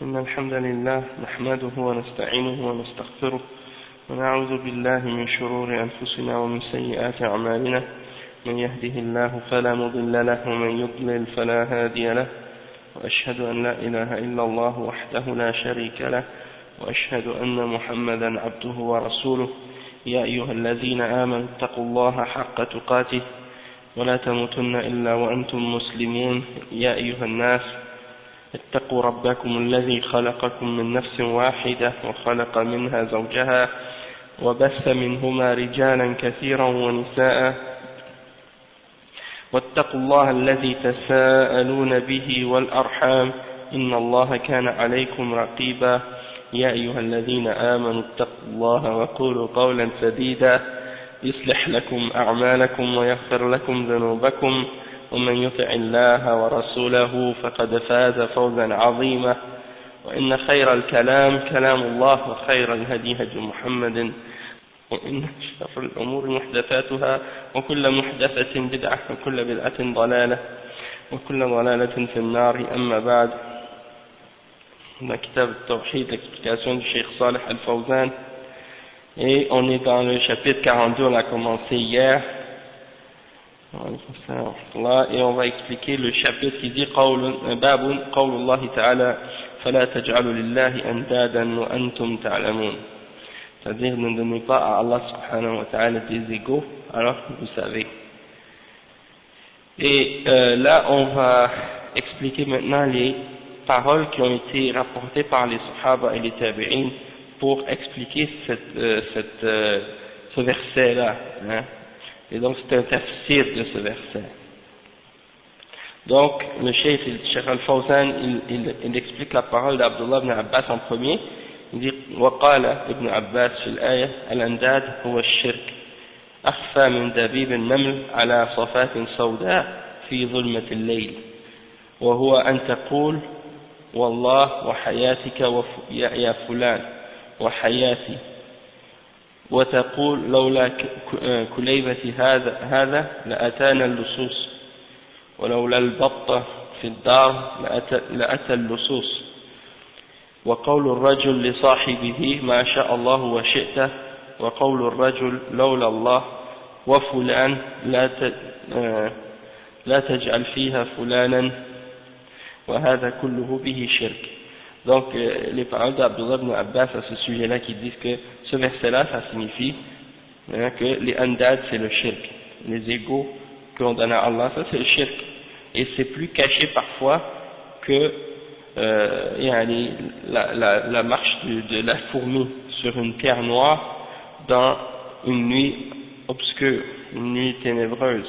إن الحمد لله نحمده ونستعينه ونستغفره ونعوذ بالله من شرور أنفسنا ومن سيئات أعمالنا من يهده الله فلا مضل له ومن يضلل فلا هادي له وأشهد أن لا إله إلا الله وحده لا شريك له وأشهد أن محمدا عبده ورسوله يا أيها الذين آمنوا اتقوا الله حق تقاته ولا تموتن إلا وأنتم مسلمون يا أيها الناس اتقوا ربكم الذي خلقكم من نفس واحدة وخلق منها زوجها وبث منهما رجالا كثيرا ونساء واتقوا الله الذي تساءلون به والأرحام إن الله كان عليكم رقيبا يا أيها الذين آمنوا اتقوا الله وقولوا قولا سديدا يصلح لكم أعمالكم ويغفر لكم ذنوبكم ومن يطع الله ورسوله فقد فاز فوزا عظيما وإن خير الكلام كلام الله وخير الهدي هدي محمد وإن شر الأمور محدثاتها وكل محدثة بدعة وكل بدعة ضلالة وكل ضلالة في النار أما بعد. Dans Kitab al-Tawhid, l'explication du Cheikh Salih al-Fawzan, et on est dans le chapitre 42, on a commencé hier, et on va expliquer le chapitre qui dit Babun qawlullahi ta'ala fala taj'alu lillahi andadan wa antum ta'lamun, c'est-à-dire ne donnez pas à Allah subhanahu wa ta'ala des égaux alors que vous savez. Et là on va expliquer maintenant les paroles qui ont été rapportées par les Sahaba et les Tabi'in pour expliquer ce verset-là. Hein. Et donc c'est un tafsir de ce verset. Donc le Cheikh al-Fawzan il explique la parole d'Abdullah ibn Abbas en premier. Il dit وقال ابن عباس في الآية الأنداد هو الشرك أخفى من دبيب النمل على صفات سوداء في ظلمة الليل وهو أن تقول والله وحياتك يا فلان وحياتي وتقول لولا كليبة هذا لأتانا اللصوص ولولا البطة في الدار لأتى اللصوص وقول الرجل لصاحبه ما شاء الله وشئت وقول الرجل لولا الله وفلان لا تجعل فيها فلانا وهذا كله به شرك. Donc les paroles d'Abdullah ibn Abbas à ce sujet-là qui disent que ce verset-là ça signifie que les andad c'est le shirk, les égaux que l'on donne à Allah, ça c'est le shirk, et c'est plus caché parfois que la marche de la fourmi sur une terre noire dans une nuit obscure, une nuit ténébreuse.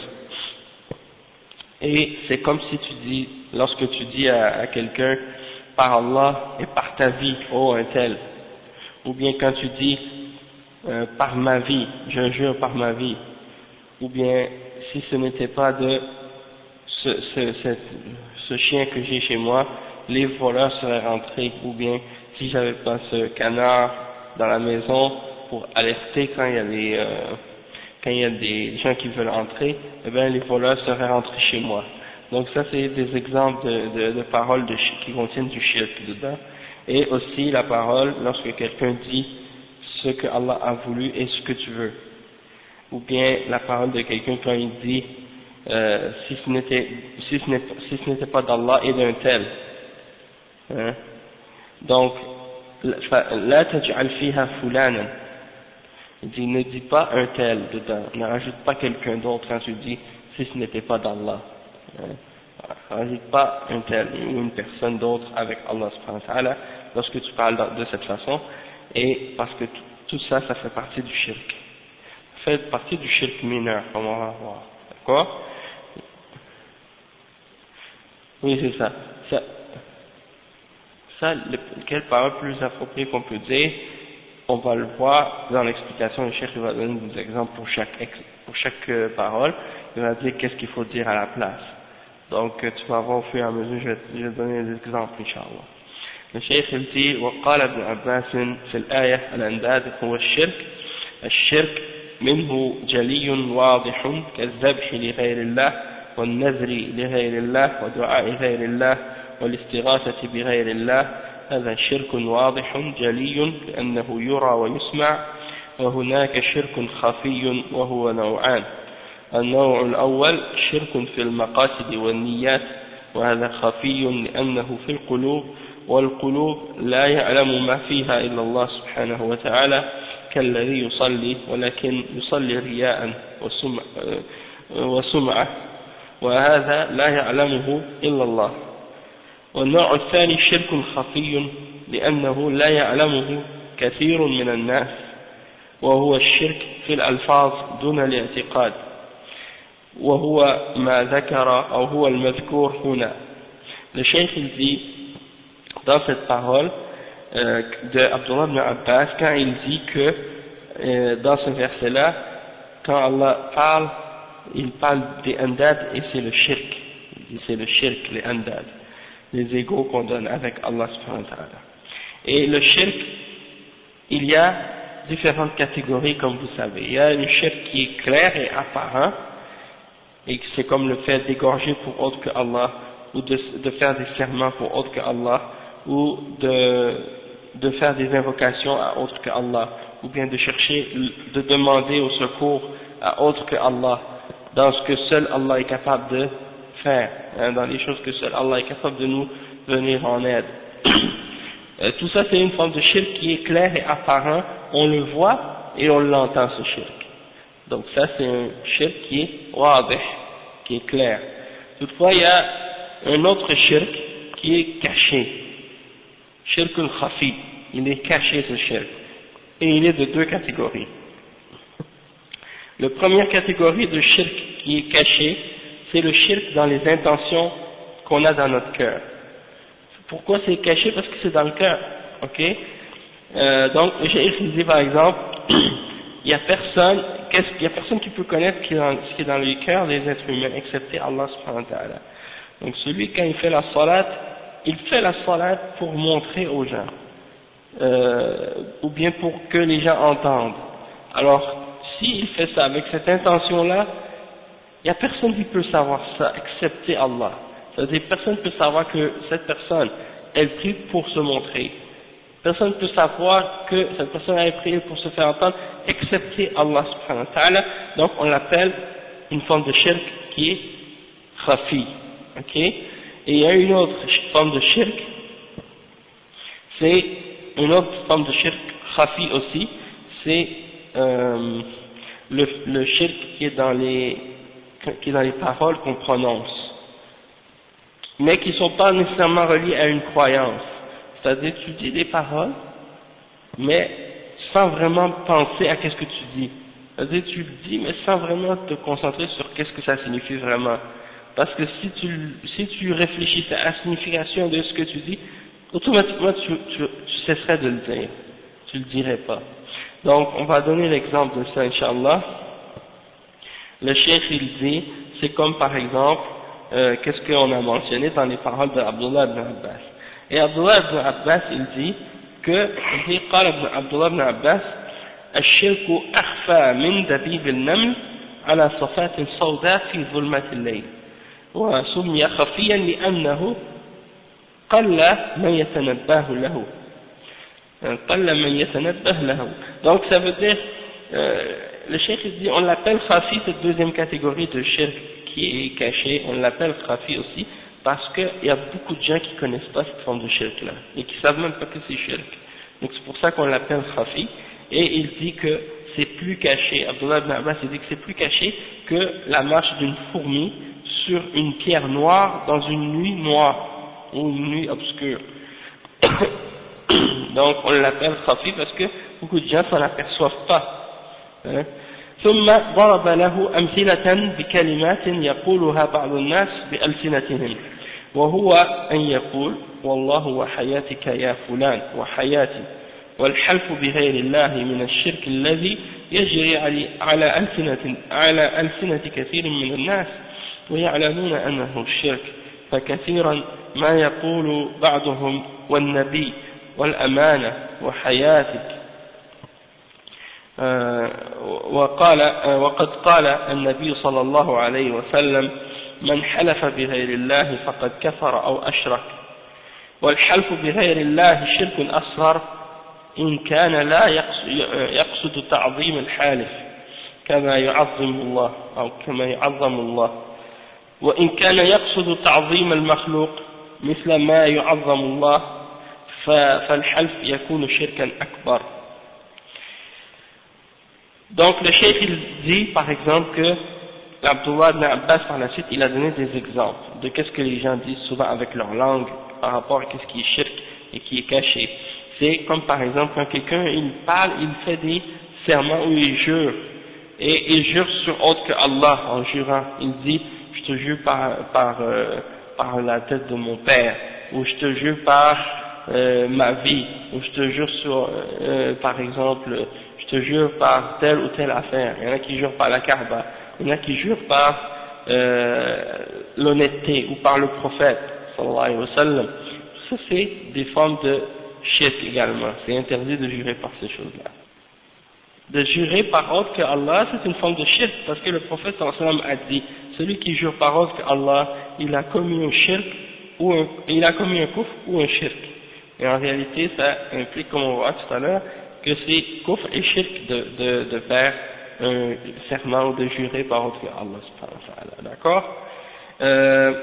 Et c'est comme si tu dis, lorsque tu dis à quelqu'un par Allah et par ta vie, oh un tel, ou bien quand tu dis par ma vie, je jure par ma vie, ou bien si ce n'était pas de ce chien que j'ai chez moi, les voleurs seraient rentrés, ou bien si j'avais pas ce canard dans la maison pour alerter quand il y a des gens qui veulent entrer, eh bien les voleurs seraient rentrés chez moi. Donc ça c'est des exemples de paroles qui contiennent du shirk dedans. Et aussi la parole lorsque quelqu'un dit ce que Allah a voulu et ce que tu veux. Ou bien la parole de quelqu'un quand il dit si ce n'était pas d'Allah et d'un tel. Hein? Donc la taj'al fiha fulanan. Il dit ne dis pas un tel dedans, ne rajoute pas quelqu'un d'autre quand tu dis si ce n'était pas d'Allah. Ne rajoute pas un tel ou une personne d'autre avec Allah subhanahu wa ta'ala lorsque tu parles de cette façon, et parce que tout ça, ça fait partie du shirk. Ça fait partie du shirk mineur, comme on va voir. D'accord? Oui, c'est ça. Quelle parole plus appropriée qu'on peut dire? On va le voir dans l'explication. Le cheikh va donner des exemples pour chaque parole. Il va dire qu'est-ce qu'il faut dire à la place. Donc tu vas voir au fur et à mesure, je vais donner des exemples, Inch'Allah. Le cheikh il dit وقال ابن عباس في الآية الأنداد هو الشرك منه جلي واضح كالذبح لغير الله والنذر لغير الله ودعاء غير الله والاستغاثة بغير الله هذا شرك واضح جلي لأنه يرى ويسمع وهناك شرك خفي وهو نوعان النوع الأول شرك في المقاصد والنيات وهذا خفي لأنه في القلوب والقلوب لا يعلم ما فيها إلا الله سبحانه وتعالى كالذي يصلي ولكن يصلي رياء وسمعة وهذا لا يعلمه إلا الله. والنوع الثاني شرك خفي لأنه لا يعلمه كثير من الناس وهو الشرك في الألفاظ دون الاعتقاد وهو ما ذكر أو هو المذكور هنا. Le Cheikh il dit dans cette parole de Abdullah ibn Abbas quand il dit que dans ce verset là quand Allah parle il parle des andad et c'est le shirk, c'est le shirk, les andad, les égaux qu'on donne avec Allah subhanahu wa ta'ala. Et le shirk, il y a différentes catégories comme vous savez. Il y a le shirk qui est clair et apparent, et c'est comme le fait d'égorger pour autre que Allah, ou de faire des serments pour autre que Allah, ou de faire des invocations à autre que Allah, ou bien de chercher, de demander au secours à autre que Allah, dans ce que seul Allah est capable de faire, dans les choses que seul Allah est capable de nous venir en aide. Tout ça c'est une forme de shirk qui est clair et apparent, on le voit et on l'entend ce shirk. Donc ça c'est un shirk qui est wadih, qui est clair. Toutefois il y a un autre shirk qui est caché, shirk al-khafi, il est caché ce shirk, et il est de deux catégories. La première catégorie de shirk qui est caché, c'est le shirk dans les intentions qu'on a dans notre cœur. Pourquoi c'est caché? Parce que c'est dans le cœur, ok? Donc, je dis par exemple, il y a personne qui peut connaître ce qui est dans le cœur des êtres humains, excepté Allah subhanahu wa ta'ala. Donc celui, quand il fait la salat pour montrer aux gens, ou bien pour que les gens entendent. Alors, s'il fait ça avec cette intention-là, il n'y a personne qui peut savoir ça, excepté Allah. C'est-à-dire, personne ne peut savoir que cette personne, elle prie pour se montrer. Personne ne peut savoir que cette personne a prié pour se faire entendre, excepté Allah subhanahu wa ta'ala. Donc, on l'appelle une forme de shirk qui est khafi. Ok? Et il y a une autre forme de shirk, c'est une autre forme de shirk khafi aussi, c'est le shirk qui est dans les paroles qu'on prononce, mais qui ne sont pas nécessairement reliées à une croyance. C'est-à-dire, tu dis des paroles, mais sans vraiment penser à qu'est-ce que tu dis. C'est-à-dire, tu le dis, mais sans vraiment te concentrer sur qu'est-ce que ça signifie vraiment. Parce que si tu réfléchissais à la signification de ce que tu dis, automatiquement tu cesserais de le dire. Tu le dirais pas. Donc, on va donner l'exemple de ça, Inch'Allah. Le cheikh, il dit, c'est comme par exemple, qu'est-ce qu'on a mentionné dans les paroles d'Abdullah ibn Abbas. Et Abdullah ibn Abbas, il dit que, قال Abdullah ibn Abbas, الشرك أخفى من دبيب النمل على صفات سوداء في ظلمة الليل وسمي خفيا لأنه قل من يتنبه له. Donc ça veut dire, le cheikh dit, on l'appelle khafi, cette deuxième catégorie de shirk qui est cachée, on l'appelle khafi aussi, parce qu'il y a beaucoup de gens qui connaissent pas cette forme de shirk là, et qui savent même pas que c'est shirk. Donc c'est pour ça qu'on l'appelle khafi, et il dit que c'est plus caché, Abdullah ibn Abbas il dit que c'est plus caché que la marche d'une fourmi sur une pierre noire dans une nuit noire, ou une nuit obscure. Donc on l'appelle khafi parce que beaucoup de gens s'en aperçoivent pas. ثم ضرب له أمثلة بكلمات يقولها بعض الناس بألسنتهم وهو أن يقول والله وحياتك يا فلان وحياتي والحلف بغير الله من الشرك الذي يجري على ألسنة كثير من الناس ويعلمون أنه الشرك فكثيرا ما يقول بعضهم والنبي والأمانة وحياتك وقد قال النبي صلى الله عليه وسلم من حلف بغير الله فقد كفر أو أشرك والحلف بغير الله شرك أصغر إن كان لا يقصد تعظيم الحالف كما يعظم الله أو كما يعظم الله وإن كان يقصد تعظيم المخلوق مثل ما يعظم الله فالحلف يكون شركا أكبر. Donc le cheikh il dit par exemple que Abdullah ibn Abbas par la suite il a donné des exemples de qu'est-ce que les gens disent souvent avec leur langue par rapport à qu'est-ce qui est shirk et qui est caché. C'est comme par exemple quand quelqu'un il parle, il fait des serments où il jure et il jure sur autre que Allah en jurant. Il dit je te jure par la tête de mon père ou je te jure par ma vie ou je te jure sur par exemple je te jure par telle ou telle affaire. Il y en a qui jurent par la Kaaba, il y en a qui jurent par l'honnêteté ou par le prophète sallallahu alayhi wa sallam. Ça c'est des formes de shirk également, c'est interdit de jurer par ces choses-là. De jurer par autre que Allah, c'est une forme de shirk parce que le prophète sallallahu alayhi wa sallam a dit celui qui jure par autre que Allah, il a commis un shirk il a commis un kufr ou un shirk. Et en réalité ça implique, comme on voit tout à l'heure, que c'est kufr et shirk de faire un serment ou de jurer par autre que Allah subhanahu wa ta'ala, d'accord?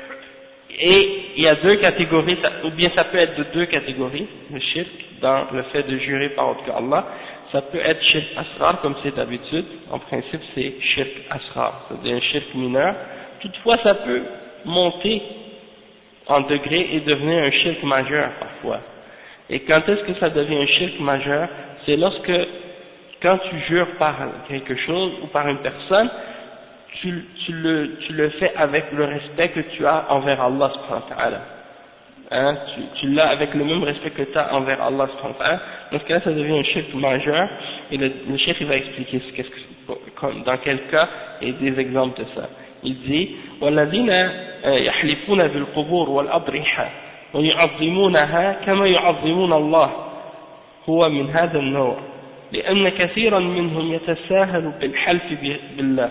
Et il y a deux catégories, ou bien ça peut être de deux catégories, le shirk, dans le fait de jurer par autre que Allah. Ça peut être shirk asrar, comme c'est d'habitude, en principe c'est shirk asrar, c'est-à-dire un shirk mineur. Toutefois ça peut monter en degré et devenir un shirk majeur parfois. Et quand est-ce que ça devient un shirk majeur? C'est lorsque, quand tu jures par quelque chose ou par une personne, tu le fais avec le respect que tu as envers Allah subhanahu wa ta'ala. Hein, tu l'as avec le même respect que tu as envers Allah subhanahu wa ta'ala. Dans ce cas-là, ça devient un shirk majeur, et le cheikh il va expliquer dans quel cas, et des exemples de ça. Il dit وَالَّذِينَ يَحْلِفُونَ بِالْقُبُورِ وَالْأَضْرِحَةِ وَيُعَظِّمُونَها كَمَا يُعَظِّمُونَ اللَّهَ هو من هذا النوع لأن كثيرا منهم يتساهل بالحلف بالله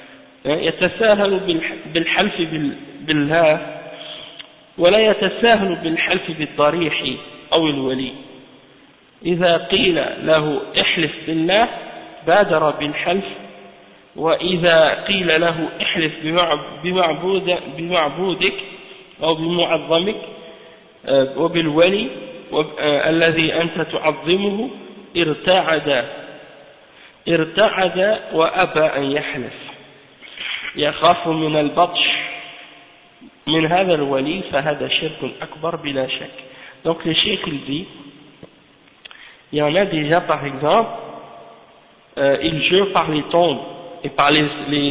يتساهل بالحلف بالله ولا يتساهل بالحلف بالضريح أو الولي إذا قيل له احلف بالله بادر بالحلف وإذا قيل له احلف بمعبودك أو بمعظمك وبالولي الذي أنت تعظمه ارتعد وأبى أن يحلف يخاف من البطش من هذا الولي فهذا شرك أكبر بلا شك. Donc le cheikh il dit, il y en a déjà par exemple, ils jurent par les tombes et par les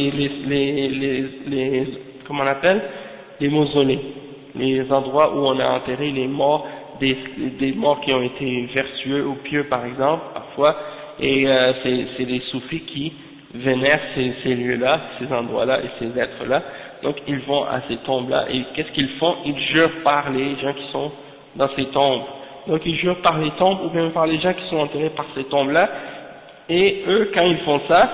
comment on appelle, les mausolées, les endroits où on a enterré les morts, des morts qui ont été vertueux ou pieux par exemple, parfois, et c'est les soufis qui vénèrent ces lieux-là, ces endroits-là et ces êtres-là. Donc ils vont à ces tombes-là et qu'est-ce qu'ils font? Ils jurent par les gens qui sont dans ces tombes. Donc ils jurent par les tombes ou bien par les gens qui sont enterrés par ces tombes-là, et eux quand ils font ça,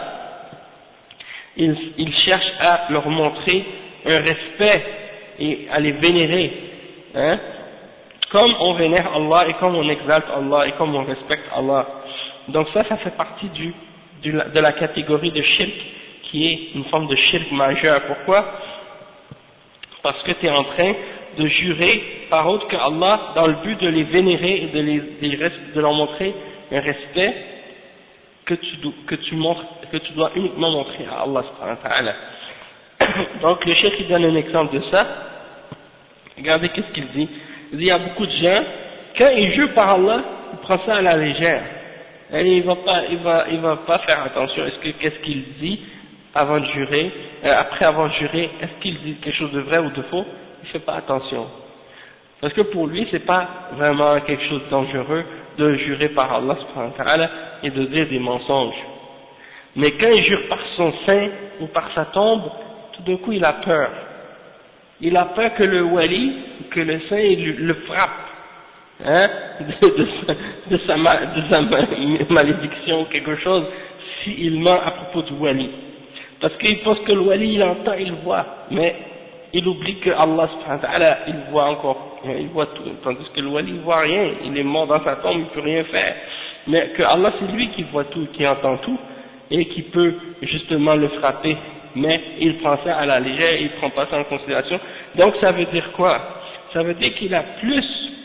ils cherchent à leur montrer un respect et à les vénérer, hein, comme on vénère Allah et comme on exalte Allah et comme on respecte Allah. Donc ça fait partie de la catégorie de shirk qui est une forme de shirk majeur. Pourquoi? Parce que tu es en train de jurer par autre que Allah dans le but de les vénérer et de leur montrer un respect que tu dois uniquement montrer à Allah subhanahu wa ta'ala. Donc le cheikh il donne un exemple de ça. Regardez qu'est-ce qu'il dit. Il dit il y a beaucoup de gens, quand ils jurent par Allah, ils prennent ça à la légère. Et il va pas faire attention. Qu'est-ce qu'il dit avant de jurer, après avoir juré, est-ce qu'il dit quelque chose de vrai ou de faux? Il fait pas attention. Parce que pour lui, c'est pas vraiment quelque chose de dangereux de jurer par Allah subhanahu wa ta'ala et de dire des mensonges. Mais quand il jure par son sein ou par sa tombe, tout d'un coup il a peur. Il a peur que le wali, que le saint le frappe, hein, de sa malédiction ou quelque chose, s'il ment à propos du wali. Parce qu'il pense que le wali il entend, il voit, mais il oublie que Allah subhanahu wa ta'ala, il voit encore, il voit tout, tandis que le wali il voit rien, il est mort dans sa tombe, il peut rien faire, mais que Allah c'est lui qui voit tout, qui entend tout, et qui peut justement le frapper, mais il prend ça à la légère, il prend pas ça en considération. Donc ça veut dire quoi? Ça veut dire qu'il a plus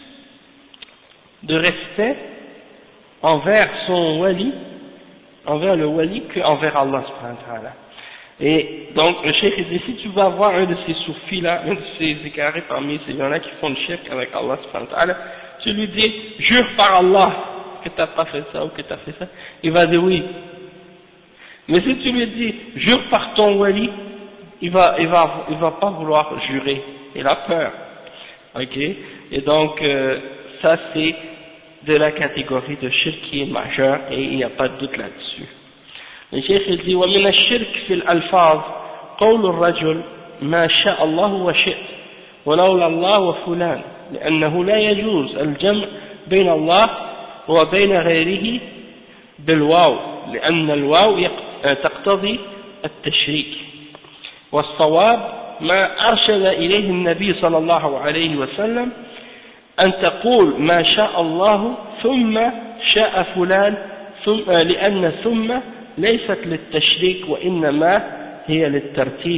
de respect envers son wali, envers le wali, qu'envers Allah subhanahu wa ta'ala. Et donc le cheikh dit, si tu vas voir un de ces soufis là, un de ces égarés parmi ces gens là qui font le shirk avec Allah subhanahu wa ta'ala, tu lui dis, jure par Allah que t'as pas fait ça ou que t'as fait ça, il va dire oui. Mais si tu lui dis, jure par ton wali, il va pas vouloir jurer, il a peur. Ok? Et donc, ça c'est de la catégorie de shirk qui est majeure et il n'y a pas de doute là-dessus. Le cheikh il dit, وَمِنَ الشِّرْكِ فِي الْأَلْفَاظِ قَوْلُ الرَّجُلِ مَا شَاءَ اللَّهُ وَشِئْتَ وَلَوْلَا اللَّهُ وَفُلَانٍ لأنه لا يجوز الجمع بين الله وبين غيره بالواو لأن الواو تقتضي التشريك والصواب ما أرشد إليه النبي صلى الله عليه وسلم أن تقول ما شاء الله ثم شاء فلان لأن ثم ليست للتشريك وإنما هي للترتيب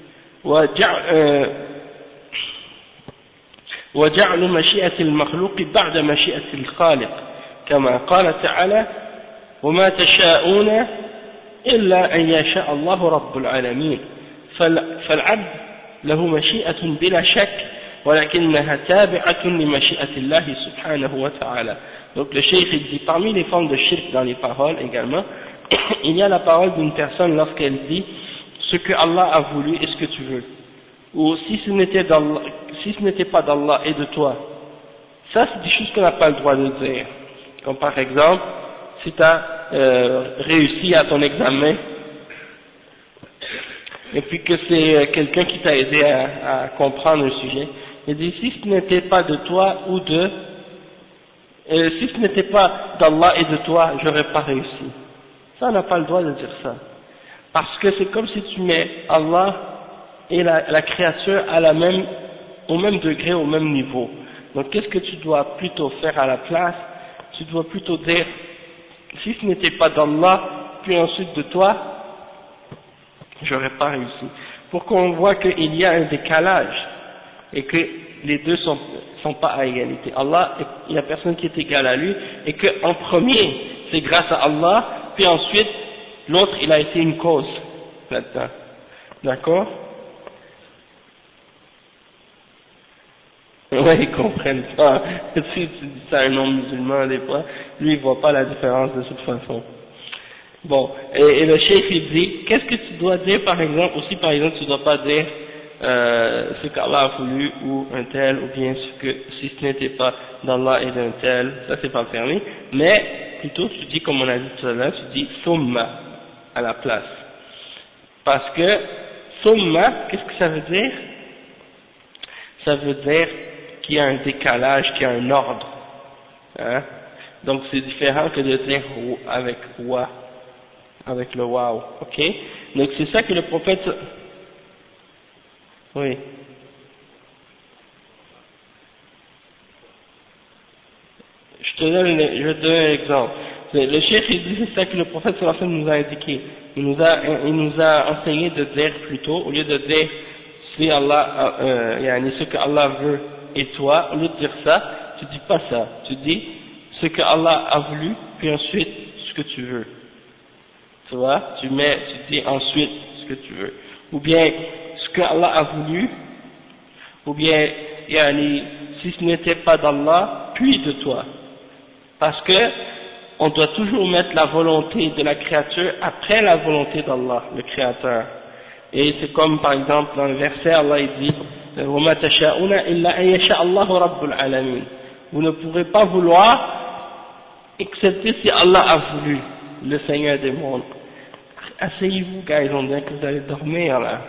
وجعل مشيئة المخلوق بعد مشيئة الخالق كما قال تعالى وما تشاءون إلا أن يشاء الله رب العالمين فالعبد له مشيئة بلا شك ولكنها تابعة لمشيئة الله سبحانه وتعالى. Donc le cheikh dit parmi les formes de shirk dans les paroles également il y a la parole d'une personne lorsqu'elle dit ce que Allah a voulu et ce que tu veux, ou si ce n'était pas d'Allah et de toi. Ça c'est des choses qu'on n'a pas le droit de dire, comme par exemple si tu as réussi à ton examen et puis que c'est quelqu'un qui t'a aidé à comprendre le sujet, il dit si ce n'était pas de toi ou si ce n'était pas d'Allah et de toi, j'aurais pas réussi. Ça, on n'a pas le droit de dire ça. Parce que c'est comme si tu mets Allah et la créature au même degré, au même niveau. Donc qu'est-ce que tu dois plutôt faire à la place? Tu dois plutôt dire, si ce n'était pas d'Allah, puis ensuite de toi, j'aurais pas réussi. Pour qu'on voit qu'il y a un décalage, et que les deux sont pas à égalité. Allah, il n'y a personne qui est égal à lui, et qu'en premier, c'est grâce à Allah, puis ensuite, l'autre, il a été une cause là-dedans. D'accord? Oui, ils comprennent pas. Si tu dis ça à un non-musulman, des fois, lui, il voit pas la différence de toute façon. Bon, et le cheikh, il dit, qu'est-ce que tu dois dire, par exemple, aussi, par exemple, tu dois pas dire, ce qu'Allah a voulu, ou un tel, ou bien si ce n'était pas d'Allah et d'un tel, ça c'est pas permis, mais plutôt tu dis, comme on a dit tout à l'heure, tu dis summa à la place. Parce que summa, qu'est-ce que ça veut dire? Ça veut dire qu'il y a un décalage, qu'il y a un ordre. Hein? Donc c'est différent que de dire avec wa, avec le waw, ok? Donc c'est ça que le prophète... Oui. Je vais te donner un exemple. Le cheikh il dit c'est ça que le prophète sallallahu alayhi wa sallam nous a indiqué. Il nous a enseigné de dire plutôt, au lieu de dire si Allah, ce que Allah veut et toi, au lieu de dire ça, tu dis pas ça. Tu dis ce que Allah a voulu, puis ensuite ce que tu veux. Tu vois, tu dis ensuite ce que tu veux. Ou bien ce que Allah a voulu, ou bien si ce n'était pas d'Allah, puis de toi. Parce que on doit toujours mettre la volonté de la créature après la volonté d'Allah, le créateur. Et c'est comme par exemple dans le verset, Allah il dit وَمَا تَشَاءُونَ إِلَّا أَن يَشَاءَ اللَّهُ رَبُّ الْعَالَمِينَ. Vous ne pourrez pas vouloir excepté si Allah a voulu, le Seigneur des mondes. Asseyez-vous, guys, on dirait que vous allez dormir là.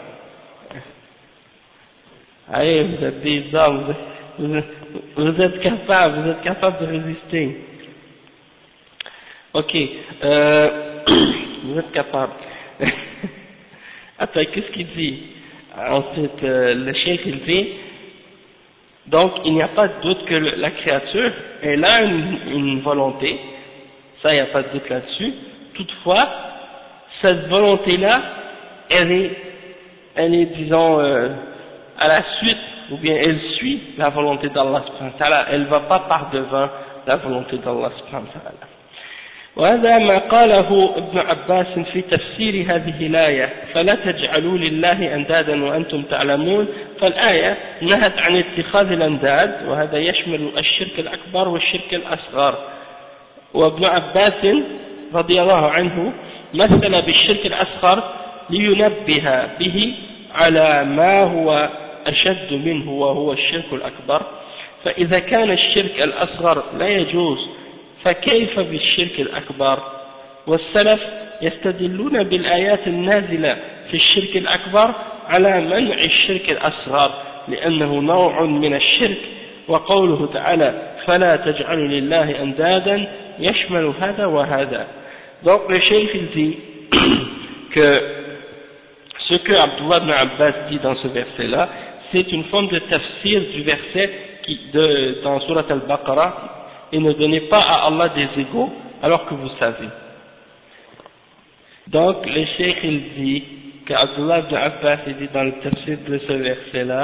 Allez, vous êtes des hommes, vous êtes capables de résister. Ok, vous êtes capables. Attends, qu'est-ce qu'il dit? Ensuite, le cheikh il dit, donc il n'y a pas de doute que la créature, elle a une volonté, ça il n'y a pas de doute là-dessus. Toutefois, cette volonté-là, elle est disons, à la suite, ou bien elle suit la volonté d'Allah subhanahu wa ta'ala, elle ne va pas par devant la volonté d'Allah subhanahu wa ta'ala. وهذا ما قاله ابن عباس في تفسير هذه الآية فلا تجعلوا لله أندادا وأنتم تعلمون. فالآية نهت عن اتخاذ الأنداد وهذا يشمل الشرك الأكبر والشرك الأصغر. وابن عباس رضي الله عنه مثل بالشرك الأصغر لينبه به على ما هو أشد منه وهو الشرك الأكبر. فإذا كان الشرك الأصغر لا يجوز فكيف بالشرك الأكبر؟ والسلف يستدلون بالآيات النازلة في الشرك الأكبر على منع الشرك الأصغر لأنه نوع من الشرك، وقوله تعالى فلا تجعلوا لله أندادا يشمل هذا وهذا. Donc le cheikh il dit que ce que Abdullah ibn Abbas dit dans ce verset-là, c'est une forme de tafsir du verset dans Surat al-Baqarah, et ne donnez pas à Allah des égaux alors que vous savez. Donc le cheikh il dit qu'Abdullah ibn Abbas il dit dans le tafsir de ce verset-là,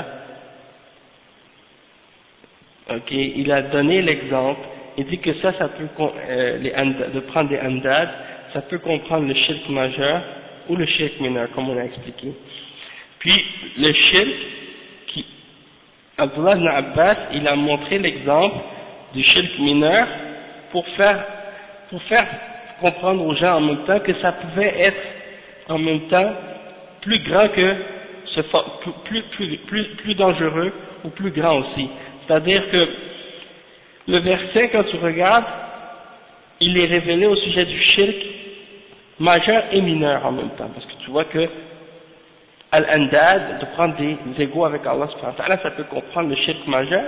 ok, il a donné l'exemple, il dit que ça peut de prendre des andad, ça peut comprendre le shirk majeur ou le shirk mineur, comme on a expliqué. Puis le shirk, Abdullah ibn Abbas, il a montré l'exemple du shirk mineur pour faire comprendre aux gens en même temps que ça pouvait être en même temps plus grand que plus dangereux ou plus grand aussi. C'est-à-dire que le verset, quand tu regardes, il est révélé au sujet du shirk majeur et mineur en même temps, parce que tu vois que al-andad, de prendre des égaux avec Allah subhanahu wa ta'ala, ça peut comprendre le shirk majeur,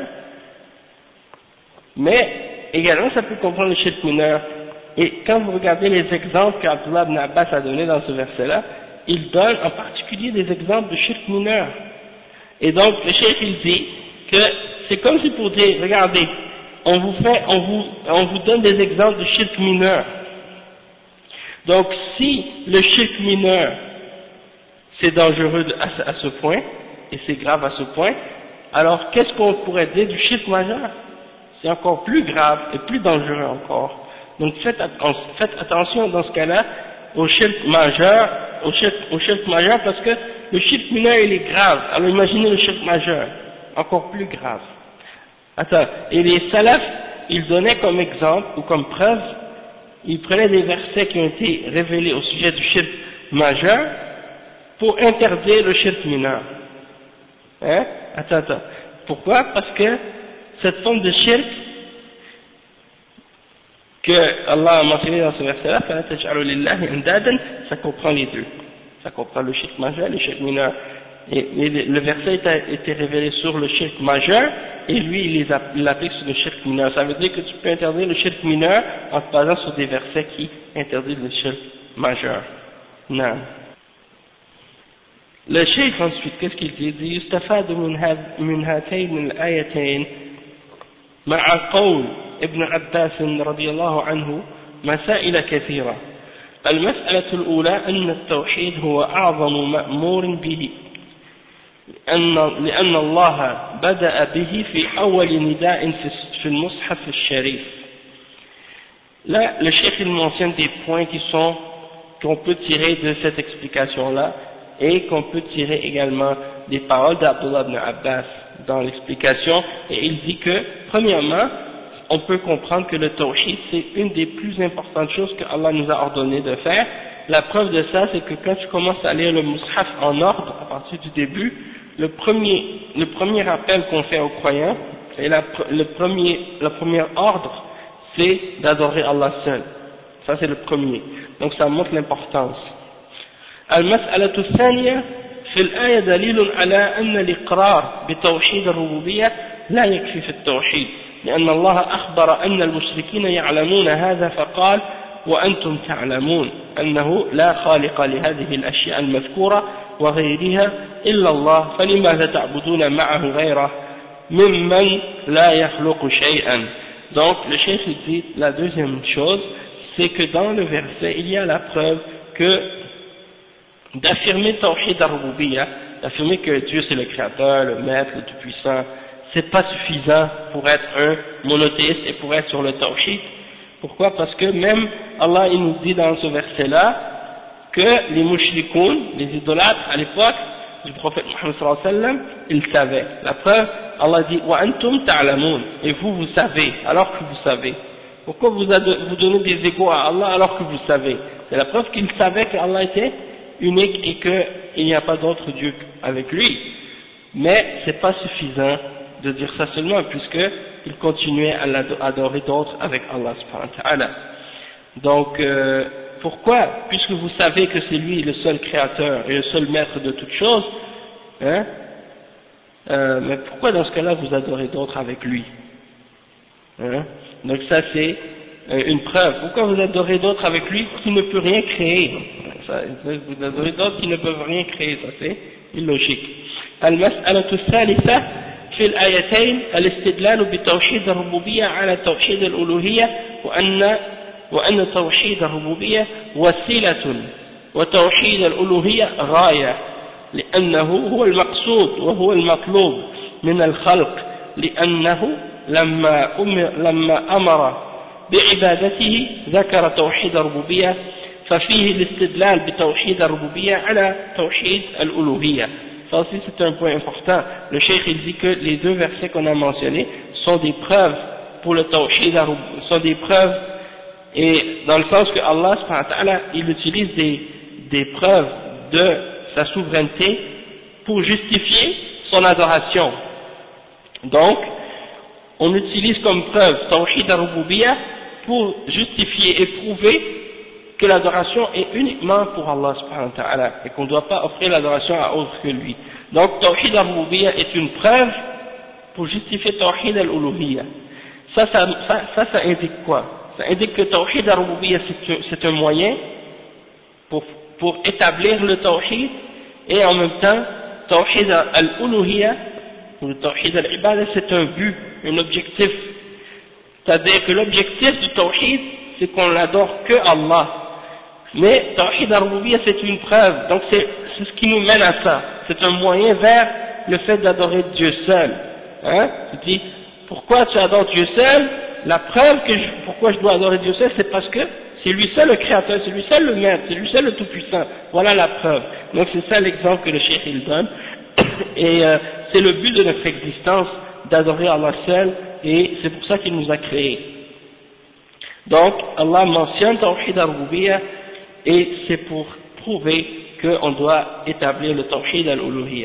mais également ça peut comprendre le shirk mineur. Et quand vous regardez les exemples qu'Abdullah ibn Abbas a donnés dans ce verset-là, il donne en particulier des exemples de shirk mineur. Et donc le cheikh il dit que c'est comme si pour dire, regardez, on vous donne des exemples de shirk mineur. Donc si le shirk mineur c'est dangereux à ce point, et c'est grave à ce point, alors qu'est-ce qu'on pourrait dire du shirk majeur? C'est encore plus grave et plus dangereux encore. Donc faites attention dans ce cas-là au shirk majeur, parce que le shirk mineur il est grave. Alors imaginez le shirk majeur, encore plus grave. Attends, et les salafs, ils donnaient comme exemple ou comme preuve, ils prenaient des versets qui ont été révélés au sujet du shirk majeur pour interdire le shirk mineur. Hein? Attends. Pourquoi? Parce que cette forme de shirk que Allah a mentionné dans ce verset-là, ça comprend les deux. Ça comprend le shirk majeur et le shirk mineur. Et le verset a été révélé sur le shirk majeur, et lui il l'applique sur le shirk mineur. Ça veut dire que tu peux interdire le shirk mineur en te basant sur des versets qui interdisent le shirk majeur. Non. Le cheikh ensuite, qu'est-ce qu'il dit? Il dit يستفاد من هاتين الآيتين مع قول ابن عباس رضي الله عنه مسائل كثيرة. المسألة الأولى أن التوحيد هو أعظم مأمور به لأن الله بدأ به في أول نداء في المصحف الشريف. Là, le cheikh il mentionne des points qu'on peut tirer de cette explication-là, et qu'on peut tirer également des paroles d'Abdullah ibn Abbas dans l'explication, et il dit que, premièrement, on peut comprendre que le tawhid c'est une des plus importantes choses que Allah nous a ordonné de faire. La preuve de ça, c'est que quand tu commences à lire le mushaf en ordre, à partir du début, le premier appel qu'on fait aux croyants, et le premier ordre, c'est d'adorer Allah seul. Ça c'est le premier. Donc ça montre l'importance. المسألة الثانية في الآية دليل على أن الإقرار بتوحيد الربوبية لا يكفي في التوحيد، لأن الله أخبر أن المشركين يعلمون هذا فقال وأنتم تعلمون أنه لا خالق لهذه الأشياء المذكورة وغيرها إلا الله فلماذا تعبدون معه غيره ممن لا يخلق شيئا. Donc le cheikh dit la deuxième chose, c'est que dans le verset il y a la preuve que d'affirmer Tawhid al-Rububiyyah, d'affirmer que Dieu c'est le créateur, le maître, le tout-puissant, c'est pas suffisant pour être un monothéiste et pour être sur le Tawhid. Pourquoi? Parce que même Allah il nous dit dans ce verset-là que les mushrikoun, les idolâtres à l'époque du prophète Muhammad sallallahu alayhi wa sallam, ils savaient. La preuve, Allah dit wa antum ta'lamun, et vous savez, alors que vous savez. Pourquoi vous donnez des égos à Allah alors que vous savez? C'est la preuve qu'ils savaient que Allah était unique et qu'il n'y a pas d'autre Dieu avec lui. Mais c'est pas suffisant de dire ça seulement, puisqu'ils continuaient à adorer d'autres avec Allah subhanahu wa ta'ala. Donc, pourquoi? Puisque vous savez que c'est lui le seul créateur et le seul maître de toutes choses, hein, mais pourquoi dans ce cas-là vous adorez d'autres avec lui, hein? Donc ça c'est une preuve. Pourquoi vous adorez d'autres avec lui qui ne peut rien créer? Vous adorez d'autres qui ne peuvent rien créer, ça c'est illogique. المسألة الثالثة في الآيتين الاستدلال بتوحيد الربوبية على توحيد الألوهية وأن توحيد الربوبية وسيلة وتوحيد الألوهية غاية لأنه هو المقصود وهو المطلوب من الخلق لأنه لما أمر بعبادته ذكر توحيد الربوبية ففيه الاستدلال بتوحيد الربوبية على توحيد الألوهية. Ça aussi c'est un point important. Le cheikh il dit que les deux versets qu'on a mentionnés sont des preuves pour le tawhid, sont des preuves, et dans le sens que Allah subhanahu wa ta'ala il utilise des preuves de sa souveraineté pour justifier son adoration. Donc on utilise comme preuve tawhid al-rububiyyah pour justifier et prouver que l'adoration est uniquement pour Allah subhanahu wa ta'ala et qu'on ne doit pas offrir l'adoration à autre que lui. Donc tawhid al-rububiyyah est une preuve pour justifier tawhid al-uluhiyyah. Ça indique quoi? Ça indique que tawhid al-rububiyyah c'est un moyen pour établir le tawhid, et en même temps tawhid al-uluhiyyah ou le tawhid al-ibadah c'est un but, un objectif. C'est-à-dire que l'objectif du tawhid c'est qu'on l'adore que Allah. Mais tawhid al-rububiyyah c'est une preuve, donc c'est ce qui nous mène à ça. C'est un moyen vers le fait d'adorer Dieu seul. Hein? Tu dis, pourquoi tu adores Dieu seul? La preuve pourquoi je dois adorer Dieu seul, c'est parce que c'est lui seul le créateur, c'est lui seul le maître, c'est lui seul le tout-puissant. Voilà la preuve. Donc c'est ça l'exemple que le cheikh il donne. Et c'est le but de notre existence, d'adorer Allah seul, et c'est pour ça qu'il nous a créés. Donc Allah mentionne tawhid al-rububiyyah, et c'est pour prouver qu'on doit établir le tawhid al-uluhiyyah.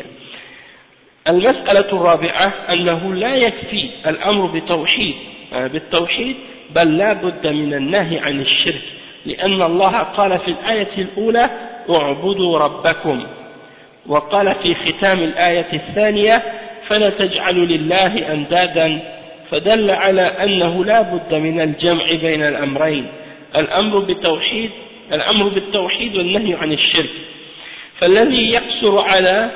المسألة الرابعة أنه لا يكفي الأمر بالتوحيد بل لا بد من النهي عن الشرك لأن الله قال في الآية الأولى اعبدوا ربكم وقال في ختام الآية الثانية فلا تجعلوا لله أندادا فدل على أنه لا بد من الجمع بين الأمرين الأمر بالتوحيد والنهي عن الشرك فالذي يقصر على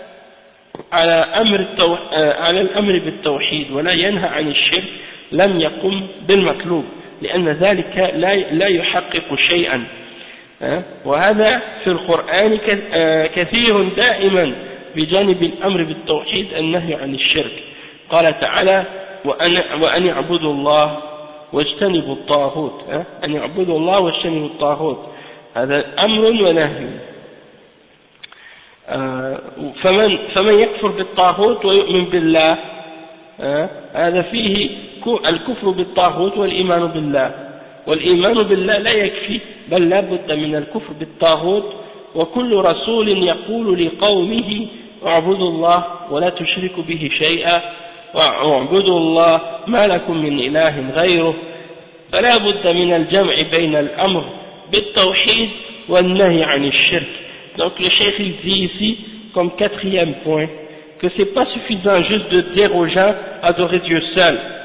الأمر بالتوحيد ولا ينهى عن الشرك لم يقم بالمطلوب لأن ذلك لا يحقق شيئا وهذا في القرآن كثير دائما بجانب الأمر بالتوحيد النهي عن الشرك قال تعالى وأن يعبدوا الله واجتنبوا الطاغوت أن يعبدوا الله واجتنبوا الطاغوت هذا أمر ونهي فمن يكفر بالطاغوت ويؤمن بالله هذا فيه الكفر بالطاغوت والإيمان بالله والإيمان بالله لا يكفي بل لا بد من الكفر بالطاغوت وكل رسول يقول لقومه اعبدوا الله ولا تشركوا به شيئا واعبدوا الله ما لكم من إله غيره فلا بد من الجمع بين الأمر بالتوحيد والنهي عن الشرك. Donc le cheikh il dit ici comme quatrième point que c'est pas suffisant juste de dire aux gens adorer Dieu seul,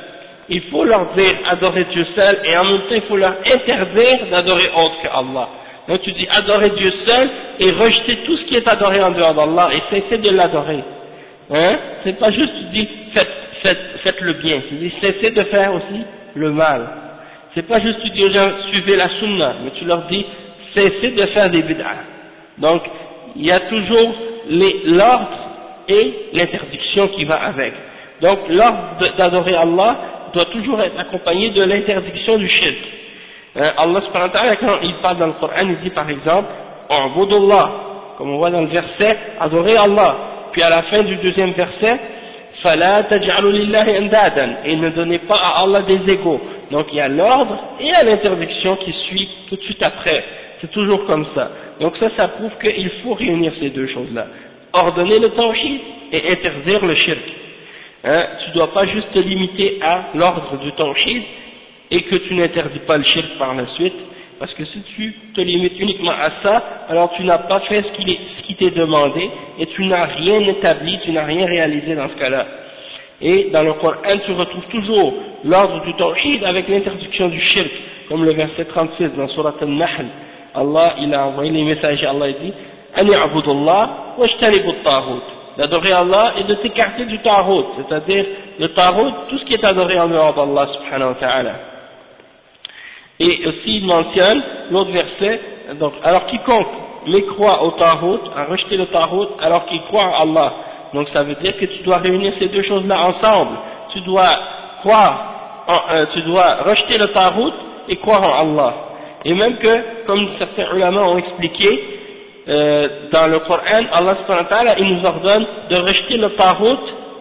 il faut leur dire adorer Dieu seul, et en même temps il faut leur interdire d'adorer autre que Allah. Donc tu dis adorer Dieu seul et rejeter tout ce qui est adoré en dehors d'Allah et cesser de l'adorer. Hein? C'est pas juste tu dis faites le bien, tu dis cessez de faire aussi le mal. C'est pas juste tu dis aux gens suivez la sunna, mais tu leur dis cessez de faire des bid'ah. Donc il y a toujours l'ordre et l'interdiction qui va avec. Donc l'ordre d'adorer Allah doit toujours être accompagné de l'interdiction du shirk. Allah subhanahu wa ta'ala, quand il parle dans le Coran, il dit par exemple U'budullah, comme on voit dans le verset, adorez Allah. Puis à la fin du deuxième verset, Fala taj'alu lillahi andadan, et ne donnez pas à Allah des égaux. Donc il y a l'ordre et il y a l'interdiction qui suit tout de suite après. C'est toujours comme ça. Donc ça prouve qu'il faut réunir ces deux choses-là. Ordonner le tawhid et interdire le shirk. Tu ne dois pas juste te limiter à l'ordre du tawhid et que tu n'interdis pas le shirk par la suite, parce que si tu te limites uniquement à ça, alors tu n'as pas fait ce qui t'est demandé et tu n'as rien établi, tu n'as rien réalisé dans ce cas-là. Et dans le Coran, tu retrouves toujours l'ordre du tawhid avec l'interdiction du shirk, comme le verset 36 dans Surat Al-Nahl. Allah, il a envoyé les messagers, Allah dit Ani abudullah wajtanibu at-taghut, d'adorer Allah et de t'écarter du taghut, c'est-à-dire le taghut, tout ce qui est adoré en dehors d'Allah subhanahu wa ta'ala. Et aussi il mentionne l'autre verset, donc alors quiconque mécroit au taghut, a rejeté le taghut alors qu'il croit en Allah. Donc ça veut dire que tu dois réunir ces deux choses-là ensemble. Tu dois tu dois rejeter le taghut et croire en Allah. Et même que, comme certains ulama ont expliqué, dans le Coran, Allah subhanahu wa ta'ala, il nous ordonne de rejeter le taghut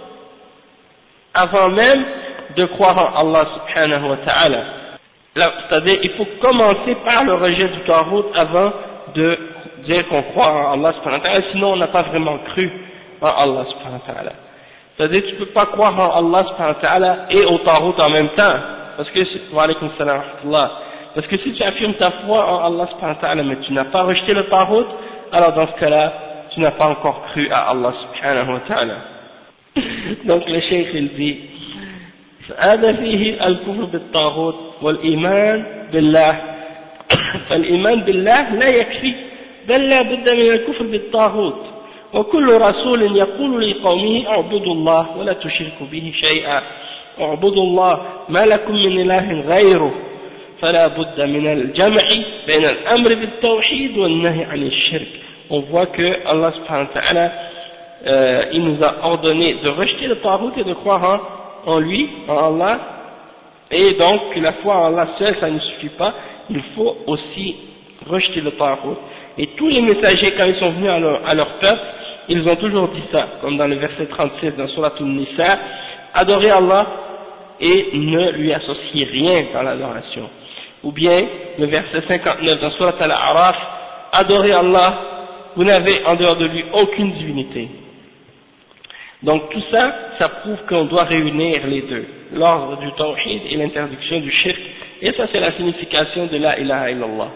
avant même de croire en Allah subhanahu wa ta'ala. C'est-à-dire, il faut commencer par le rejet du taghut avant de dire qu'on croit en Allah subhanahu wa ta'ala, sinon on n'a pas vraiment cru en Allah subhanahu wa ta'ala. C'est-à-dire, tu ne peux pas croire en Allah subhanahu wa ta'ala et au taghut en même temps, parce que, wa alaykum salam wa rahmatullah, parce que si tu affirmes ta foi en Allah subhanahu wa ta'ala, mais tu n'as pas rejeté le taghut, alors dans ce cas-là, tu n'as pas encore cru à Allah subhanahu wa ta'ala. Donc le cheikh il dit هذا فيه الكفر بالطاغوت والإيمان بالله فالإيمان بالله لا يكفي بل لا بد من الكفر بالطاغوت وكل رسول يقول لقومه اعبدوا الله ولا تشركوا به شيئا اعبدوا الله ما لكم من إله غيره فلا بد من الجمع بين الأمر بالتوحيد والنهي عن الشرك. On voit que Allah subhanahu wa ta'ala il nous a ordonné de rejeter le taghut et de croire en lui, en Allah, et donc que la foi en Allah seul ça ne suffit pas, il faut aussi rejeter le taghut. Et tous les messagers quand ils sont venus à leur peuple, ils ont toujours dit ça, comme dans le verset 36 dans Surat An-Nisa, adorer Allah et ne lui associer rien dans l'adoration. Ou bien le verset 59 dans Surat Al-A'raf, adorer Allah, vous n'avez en dehors de lui aucune divinité. Donc tout ça, ça prouve qu'on doit réunir les deux, l'ordre du tawhid et l'interdiction du shirk, et ça c'est la signification de la ilaha illallah.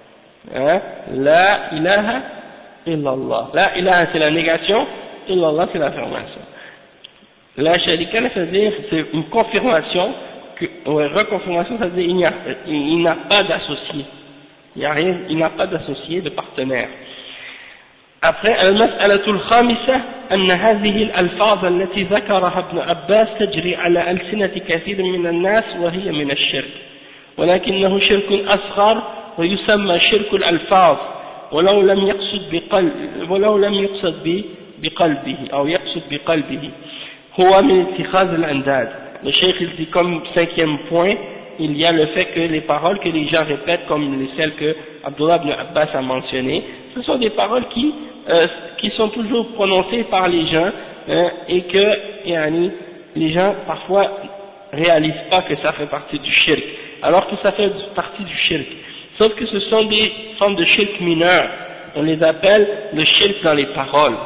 La ilaha illallah. La ilaha c'est la négation, illallah c'est l'affirmation. La sharika, c'est-à-dire c'est une confirmation, reconfirmation, c'est-à-dire il n'a pas d'associé. Il n'a pas d'associé, de partenaire. Après, المسألة الخامسة أن هذه الألفاظ التي ذكرها ابن عباس تجري على ألسنة كثير من الناس وهي من الشرك ولكنه شرك أصغر ويسمى شرك الألفاظ ولو لم يقصد بقلبه أو يقصد بقلبه هو من اتخاذ الأنداد. Le cheikh il dit comme cinquième point, il y a le fait que les paroles que les gens répètent comme celles que Abdullah ibn Abbas a mentionnées, ce sont des paroles qui sont toujours prononcées par les gens et que les gens parfois réalisent pas que ça fait partie du shirk, alors que ça fait partie du shirk. Sauf que ce sont des formes de shirk mineurs, on les appelle le shirk dans les paroles.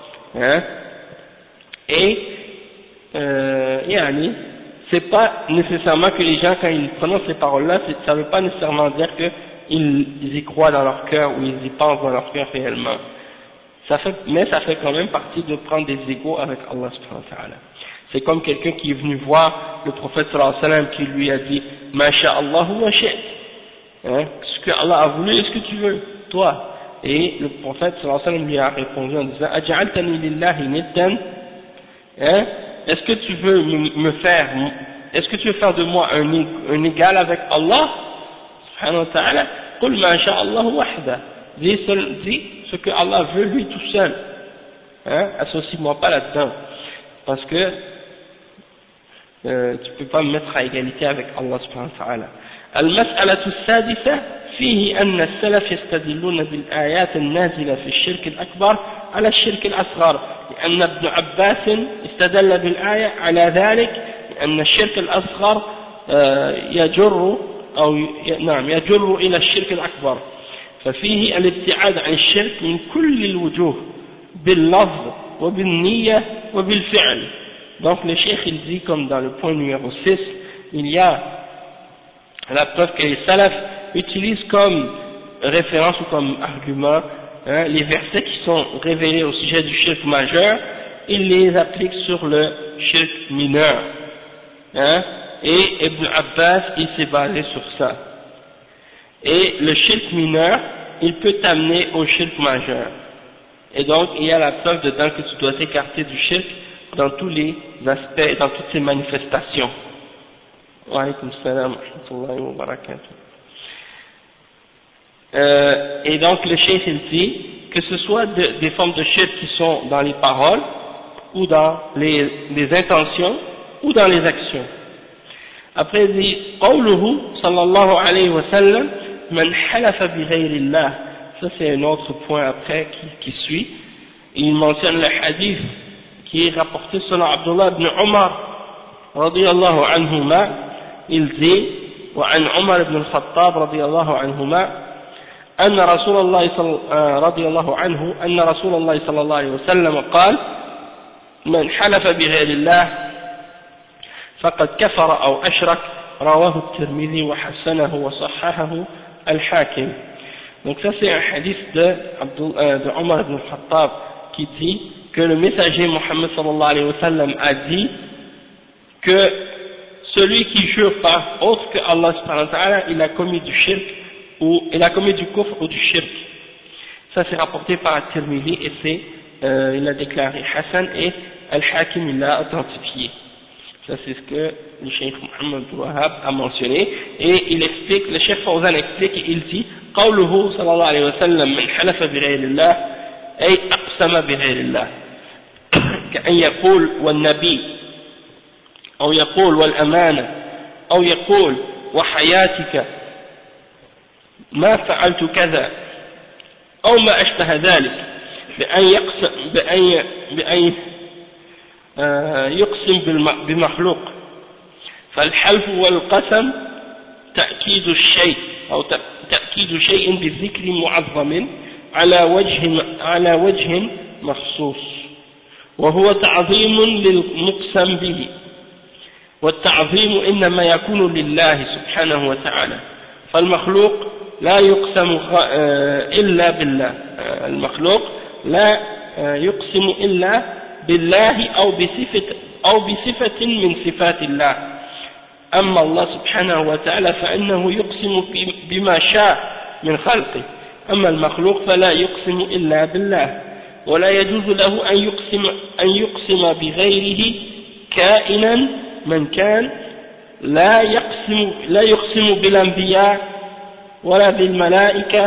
C'est pas nécessairement que les gens quand ils prononcent ces paroles-là, ça veut pas nécessairement dire qu'ils y croient dans leur cœur ou ils y pensent dans leur cœur réellement. Mais ça fait quand même partie de prendre des égaux avec Allah subhanahu wa ta'ala. C'est comme quelqu'un qui est venu voir le prophète sallallahu alayhi wa sallam qui lui a dit Ma sha'Allahu wa shi't, hein, ce que Allah a voulu et ce que tu veux, toi. Et le prophète sallallahu alayhi wa sallam lui a répondu en disant Aj'altani lillahi niddan, hein, est-ce que tu veux faire de moi un égal avec Allah subhanahu wa ta'ala? Qul ma sha'Allahu wahda, dis ce que Allah veut lui tout seul, hein, associe-moi pas là-dedans, parce que tu peux pas me mettre à égalité avec Allah subhanahu wa ta'ala. المسألة السادسة فيه أن السلف يستدلون بالآيات النازلة في الشرك الأكبر على الشرك الأصغر، لأن ابن عباس استدل بالآية على ذلك، لأن الشرك الأصغر يجر إلى الشرك الأكبر، ففيه الابتعاد عن الشرك من كل الوجوه باللفظ وبالنية وبالفعل. Donc le cheikh il dit, comme dans le point numéro 6, il y a la preuve que les salafs utilisent comme référence ou comme argument, hein, les versets qui sont révélés au sujet du shirk majeur, ils les appliquent sur le shirk mineur, hein, et Ibn Abbas il s'est basé sur ça. Et le shirk mineur, il peut t'amener au shirk majeur, et donc il y a la preuve dedans que tu dois t'écarter du shirk dans tous les aspects, dans toutes ces manifestations. Wa alaykum salam wa rahmatullahi wa barakatuh. Et donc le cheikh il dit que ce soit des formes de shirk qui sont dans les paroles ou dans les intentions ou dans les actions. Après il dit qawluhu sallallahu alayhi wa sallam man halafa bi ghayri Allah, ça c'est un autre point après qui suit. Il mentionne le hadith qui est rapporté selon Abdullah ibn Umar radiyallahu anhuma. Il dit وعن عمر بن الخطاب رضي الله عنهما أن رسول الله رضي الله عنه أن رسول الله صلى الله عليه وسلم قال من حلف بغير الله فقد كفر أو أشرك، رواه الترمذي وحسنه وصححه الحاكم. Donc ça c'est un hadith de Omar ibn al-Khattab qui dit que le messager Mohammed sallallahu alayhi wa sallam a dit que celui qui jure par autre que Allah subhanahu wa ta'ala, il a commis du shirk, ou il a commis du kufr ou du shirk. Ça c'est rapporté par At-Tirmidhi et il a déclaré Hassan et Al-Hakim il l'a authentifié. Ça c'est ce que le Cheikh Mohammed Wahab a mentionné, et il explique, le Cheikh Fawzan explique et il dit قوله صلى الله عليه وسلم من حلف بغير الله أي أقسم بغير الله كأن يقول والنبي أو يقول والأمانة أو يقول وحياتك ما فعلت كذا أو ما أشبه ذلك بأن يقسم بمخلوق. فالحلف والقسم تأكيد الشيء أو تأكيد شيء بالذكر معظم على وجه مخصوص، وهو تعظيم للمقسم به، والتعظيم إنما يكون لله سبحانه وتعالى، فالمخلوق لا يقسم إلا بالله، المخلوق لا يقسم إلا بالله أو بصفة من صفات الله. أما الله سبحانه وتعالى فإنه يقسم بما شاء من خلقه، أما المخلوق فلا يقسم إلا بالله، ولا يجوز له أن يقسم بغيره كائنا من كان، لا يقسم بالأنبياء ولا بالملائكة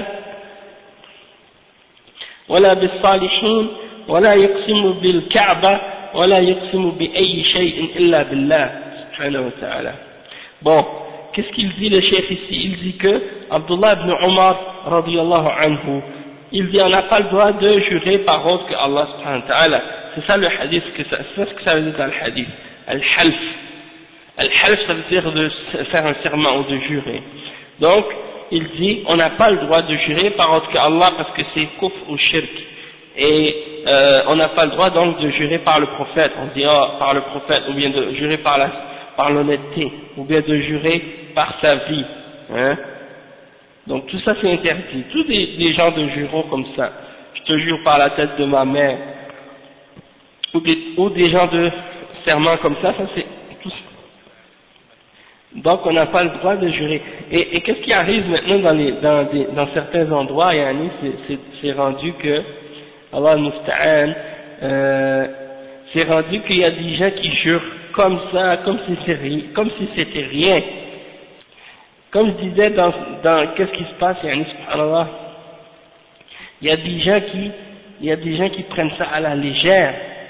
ولا بالصالحين، ولا يقسم بالكعبة، ولا يقسم بأي شيء إلا بالله سبحانه وتعالى. Bon, qu'est-ce qu'il dit le chef ici? Il dit que Abdullah ibn Umar radiyallahu anhu, il dit on n'a pas le droit de jurer par autre que Allah subhanahu wa ta'ala. C'est ça le hadith, c'est ça ce que ça veut dire dans le hadith. Al-half. Al-half ça veut dire de faire un serment ou de jurer. Donc, il dit on n'a pas le droit de jurer par autre que Allah parce que c'est kufr ou shirk. Et on n'a pas le droit donc de jurer par le prophète. On dit par le prophète, ou bien de jurer par l'honnêteté, ou bien de jurer par sa vie, hein. Donc tout ça c'est interdit, tous des genres de jurons comme ça, je te jure par la tête de ma mère, ou des genres de serment comme ça c'est tout. Donc on n'a pas le droit de jurer. Et qu'est-ce qui arrive maintenant dans certains endroits, yani, c'est rendu que, Allah Musta'an, c'est rendu qu'il y a des gens qui jurent comme ça, comme si c'était rien. Comme je disais dans qu'est-ce qui se passe, yani, subhanallah, il y a des gens qui prennent ça à la légère,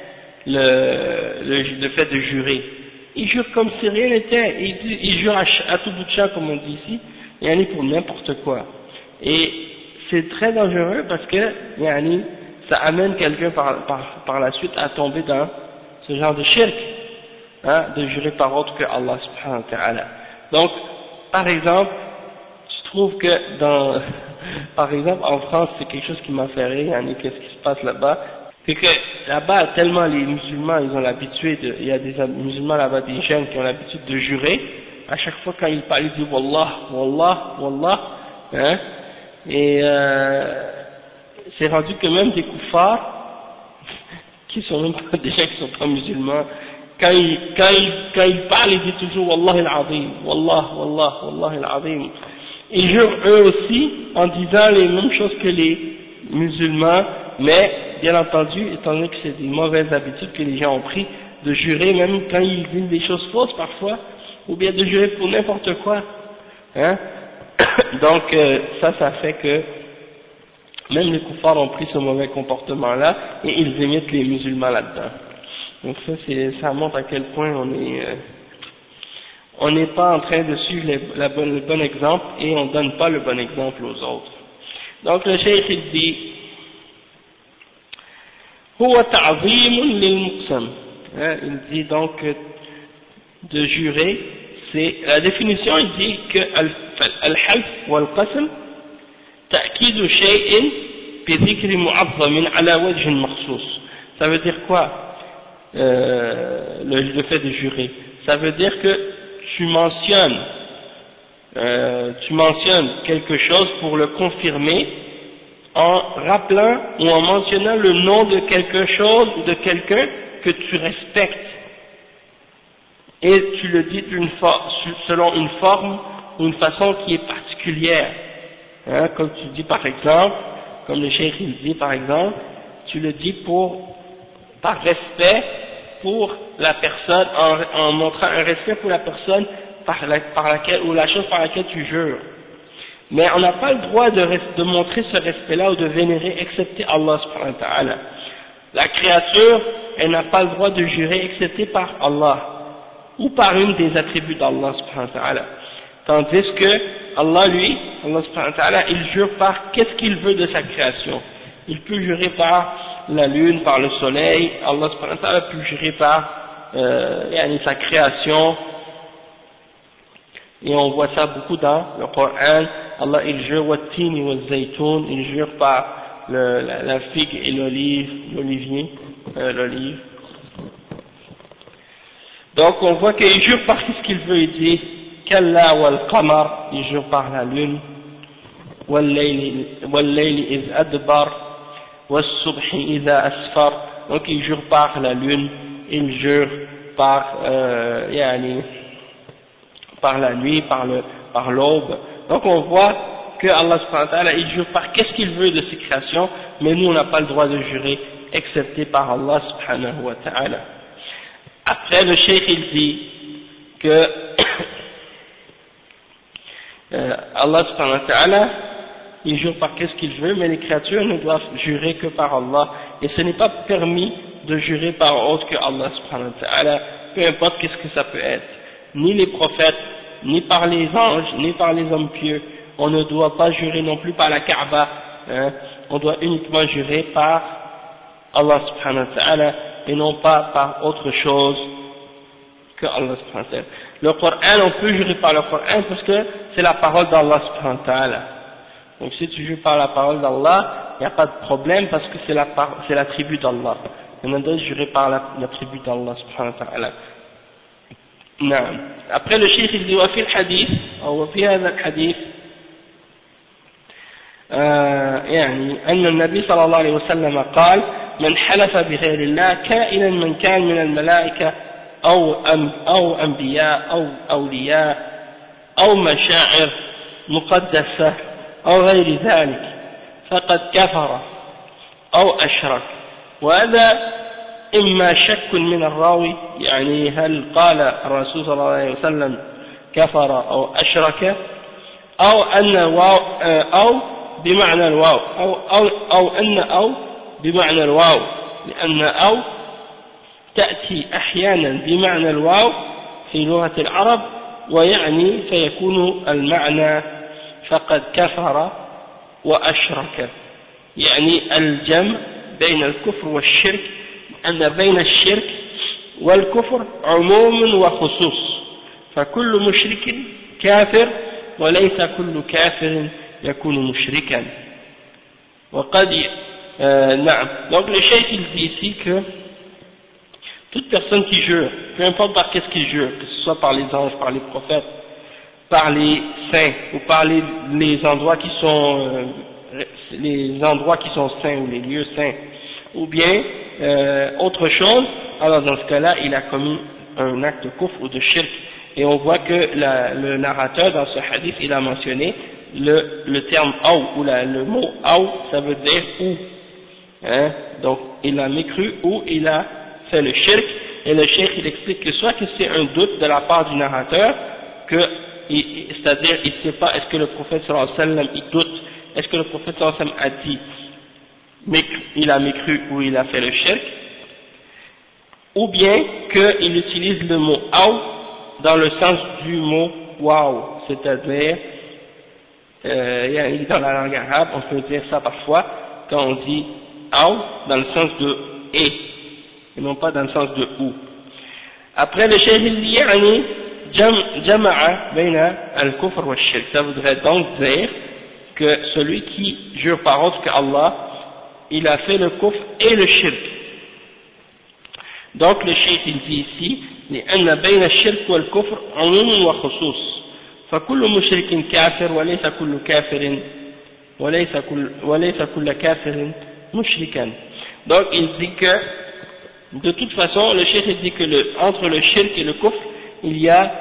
le fait de jurer. Ils jurent comme si rien n'était, ils jurent à tout bout de champ, comme on dit ici, yani pour n'importe quoi. Et c'est très dangereux parce que, yani, ça amène quelqu'un par la suite à tomber dans ce genre de shirk, hein, de jurer par autre que Allah subhanahu wa ta'ala. Donc, par exemple, je trouve que par exemple, en France, c'est quelque chose qui m'a fait rire, yani, qu'est-ce qui se passe là-bas, c'est que là-bas, tellement les musulmans, ils ont l'habitude, il y a des musulmans là-bas, des jeunes qui ont l'habitude de jurer, à chaque fois quand ils parlent, ils disent Wallah, Wallah, Wallah, hein, et c'est rendu que même des koufars, qui sont même pas des gens qui sont pas musulmans, quand ils parlent, ils disent toujours Wallah al-Azim, Wallah, Wallah, Wallah al-Azim. Ils jurent eux aussi en disant les mêmes choses que les musulmans, mais bien entendu, étant donné que c'est des mauvaises habitudes que les gens ont pris, de jurer même quand ils disent des choses fausses parfois, ou bien de jurer pour n'importe quoi, hein. Donc ça fait que même les koufars ont pris ce mauvais comportement-là et ils imitent les musulmans là-dedans. Donc ça montre à quel point on n'est pas en train de suivre le bon exemple et on ne donne pas le bon exemple aux autres. Donc le cheikh il dit هو تعظيم للمقسم. Il dit donc de jurer, c'est la définition, il dit que al-half wal-qasm ta'kid shay'in bi dhikri mu'azzam ala wajh makhsus. Ça veut dire quoi, le fait de jurer? Ça veut dire que tu mentionnes quelque chose pour le confirmer en rappelant ou en mentionnant le nom de quelque chose ou de quelqu'un que tu respectes, et tu le dis selon une forme ou une façon qui est particulière, hein, comme tu dis par exemple, comme le cheikh il dit par exemple, tu le dis par respect pour la personne, en montrant un respect pour la personne par laquelle, ou la chose par laquelle tu jures. Mais on n'a pas le droit de montrer ce respect-là ou de vénérer, excepté Allah subhanahu wa ta'ala. La créature, elle n'a pas le droit de jurer, excepté par Allah, ou par une des attributs d'Allah subhanahu wa ta'ala. Tandis que Allah, lui, Allah subhanahu wa ta'ala, il jure par qu'est-ce qu'il veut de sa création. Il peut jurer par la lune, par le soleil. Allah subhanahu wa ta'ala peut jurer par sa création. Et on voit ça beaucoup dans le Coran. Allah il jure wattini wa zaytoun, il jure par la figue et l'olive. Donc on voit qu'il jure par ce qu'il veut. Il dit kalla wal qamar, il jure par la lune, wal layli iz adbar, was subhi iza asfar. Donc il jure par la lune, il jure par par la nuit, par l'aube. Donc on voit que Allah subhanahu wa ta'ala, il jure par qu'est-ce qu'il veut de ses créations, mais nous on n'a pas le droit de jurer excepté par Allah subhanahu wa ta'ala. Après le cheikh il dit que Allah subhanahu wa ta'ala, il jure par qu'est-ce qu'il veut, mais les créatures ne doivent jurer que par Allah, et ce n'est pas permis de jurer par autre que Allah subhanahu wa ta'ala, peu importe qu'est-ce que ça peut être. Ni les prophètes, ni par les anges, ni par les hommes pieux. On ne doit pas jurer non plus par la Kaaba, hein. On doit uniquement jurer par Allah subhanahu wa ta'ala et non pas par autre chose que Allah subhanahu wa ta'ala. Le Coran, on peut jurer par le Coran parce que c'est la parole d'Allah subhanahu wa ta'ala. Donc si tu jures par la parole d'Allah, il n'y a pas de problème parce que c'est l'attribut d'Allah. Il y en a d'autres jurer par l'attribut d'Allah subhanahu wa ta'ala. نعم. Après le cheikh il dit وفي الحديث أو وفي هذا الحديث يعني أن النبي صلى الله عليه وسلم قال من حلف بغير الله كائنا من كان من الملائكة أو أنبياء أو أولياء أو مشاعر مقدسة أو غير ذلك فقد كفر أو أشرك. وهذا إما شك من الراوي، يعني هل قال الرسول صلى الله عليه وسلم كفر أو أشرك، أو أن واو أو بمعنى الواو أو بمعنى الواو، لأن أو تأتي أحيانا بمعنى الواو في لغة العرب، ويعني فيكون المعنى فقد كفر وأشرك، يعني الجمع بين الكفر والشرك، أن بين الشرك والكفر عموم وخصوص، فكل مشرك كافر وليس كل كافر يكون مشركا. وقد نعم. Donc le cheikh il dit ici que toute personne qui jure, peu importe par qu'est-ce qu'il jure, que ce soit par les anges, par les prophètes, par les saints ou par les endroits qui sont saints ou les lieux saints, ou bien autre chose, alors dans ce cas-là il a commis un acte de kufr ou de shirk. Et on voit que le narrateur dans ce hadith il a mentionné le terme aw, ou le mot aw, ça veut dire ou, hein? Donc il a mécru ou il a fait le shirk. Et le cheikh il explique que soit que c'est un doute de la part du narrateur, c'est-à-dire il ne sait pas est-ce que le prophète sallallahu alayhi wa sallam il doute, est-ce que le prophète sallallahu alayhi wa sallam a dit il a mécru ou il a fait le shirk, ou bien qu'il utilise le mot aw dans le sens du mot wow, c'est-à-dire dans la langue arabe on peut dire ça parfois quand on dit aw dans le sens de et non pas dans le sens de ou. Après le cheikh il dit yani jama'a baina al-kufr wa shirk, ça voudrait donc dire que celui qui jure par autre qu'Allah il a fait le kufr et le shirk. Donc le cheikh il dit ici لأن بين الشرك والكفر عموم وخصوص فكل مشرك كافر وليس كل كافر مشركا. Donc il dit que de toute façon le cheikh dit que entre le shirk et le kufr il y a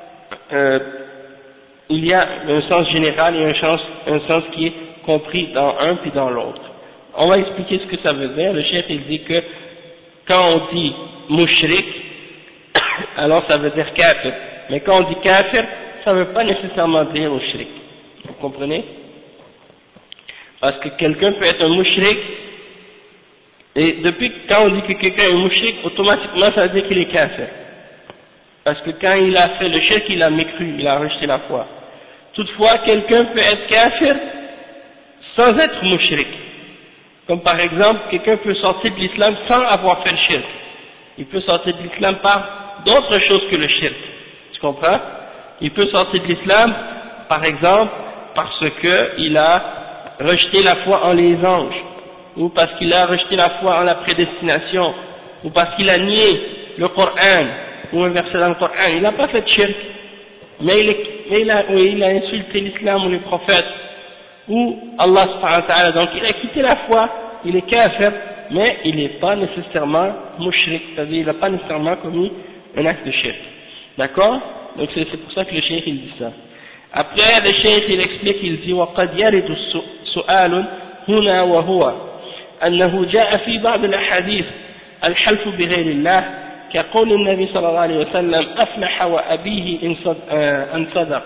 un sens général et un sens qui est compris dans un puis dans l'autre. On va expliquer ce que ça veut dire. Le cheikh il dit que quand on dit mushrik alors ça veut dire kafir, mais quand on dit kafir ça ne veut pas nécessairement dire mushrik, vous comprenez? Parce que quelqu'un peut être un mushrik, et depuis quand on dit que quelqu'un est mushrik, automatiquement ça veut dire qu'il est kafir, parce que quand il a fait le shirk il a mécru, il a rejeté la foi. Toutefois quelqu'un peut être kafir sans être mushrik, comme par exemple quelqu'un peut sortir de l'islam sans avoir fait le shirk, il peut sortir de l'islam par d'autres choses que le shirk, tu comprends? Il peut sortir de l'islam par exemple parce qu'il a rejeté la foi en les anges, ou parce qu'il a rejeté la foi en la prédestination, ou parce qu'il a nié le Coran ou un verset dans le Coran. Il n'a pas fait de shirk, mais il a insulté l'islam ou les prophètes ou Allah subhanahu wa ta'ala, donc il a quitté la foi, il est kafir, mais il n'est pas nécessairement mushrik, c'est-à-dire il n'a pas nécessairement commis un acte de shirk. D'accord? Donc c'est pour ça que le cheikh il dit ça. Après le cheikh il explique, il dit وقد يرد سؤال هنا وهو أنه جاء في بعض الأحاديث الحلف بغير الله كقول النبي صلى الله عليه وسلم أفلح وأبيه إن صدق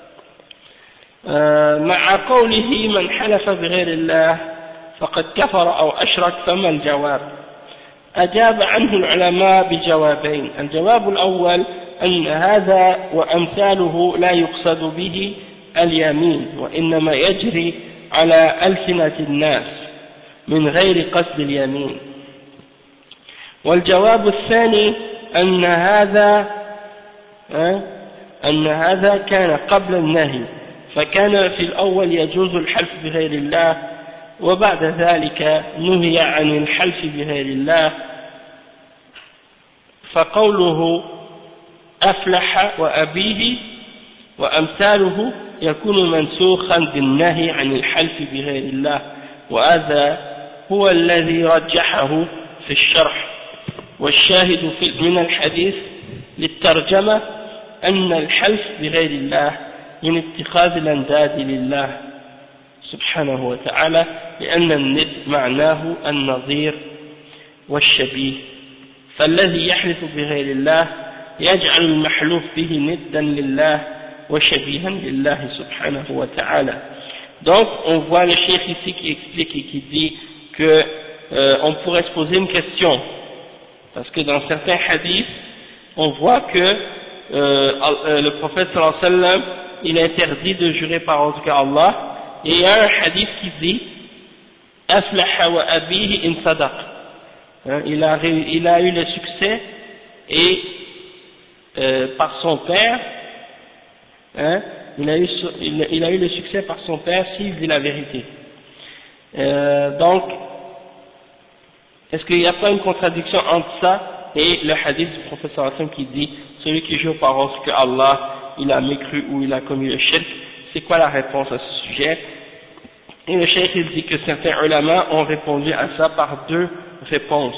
مع قوله من حلف بغير الله فقد كفر أو أشرك، فما الجواب؟ أجاب عنه العلماء بجوابين. الجواب الأول أن هذا وأمثاله لا يقصد به اليمين، وإنما يجري على ألسنة الناس من غير قصد اليمين. والجواب الثاني أن هذا كان قبل النهي، فكان في الأول يجوز الحلف بغير الله، وبعد ذلك نهي عن الحلف بغير الله، فقوله أفلح وأبيه وأمثاله يكون منسوخا بالنهي عن الحلف بغير الله، وهذا هو الذي رجحه في الشرح. والشاهد من الحديث للترجمة أن الحلف بغير الله من اتخاذ الأنداد لله سبحانه وتعالى لأن الند معناه النظير والشبيه فالذي يحلف بغير الله يجعل المحلوف به ندا لله وشبيها لله سبحانه وتعالى. Donc on voit le cheikh ici qui explique et qui dit que on pourrait se poser une question parce que dans certains hadiths on voit que le prophète sallallahu alayhi wa sallam il interdit de jurer par autre qu'Allah et il y a un hadith qui dit aflaha wa abihi in sadaq, il a eu le succès et par son père, il a eu le succès par son père s'il dit la vérité. Donc est-ce qu'il n'y a pas une contradiction entre ça et le hadith du prophète sallallahu alayhi wa sallam qui dit celui qui jure par autre que Allah il a mécru ou il a commis le shirk? C'est quoi la réponse à ce sujet? Et le cheikh il dit que certains ulama ont répondu à ça par deux réponses.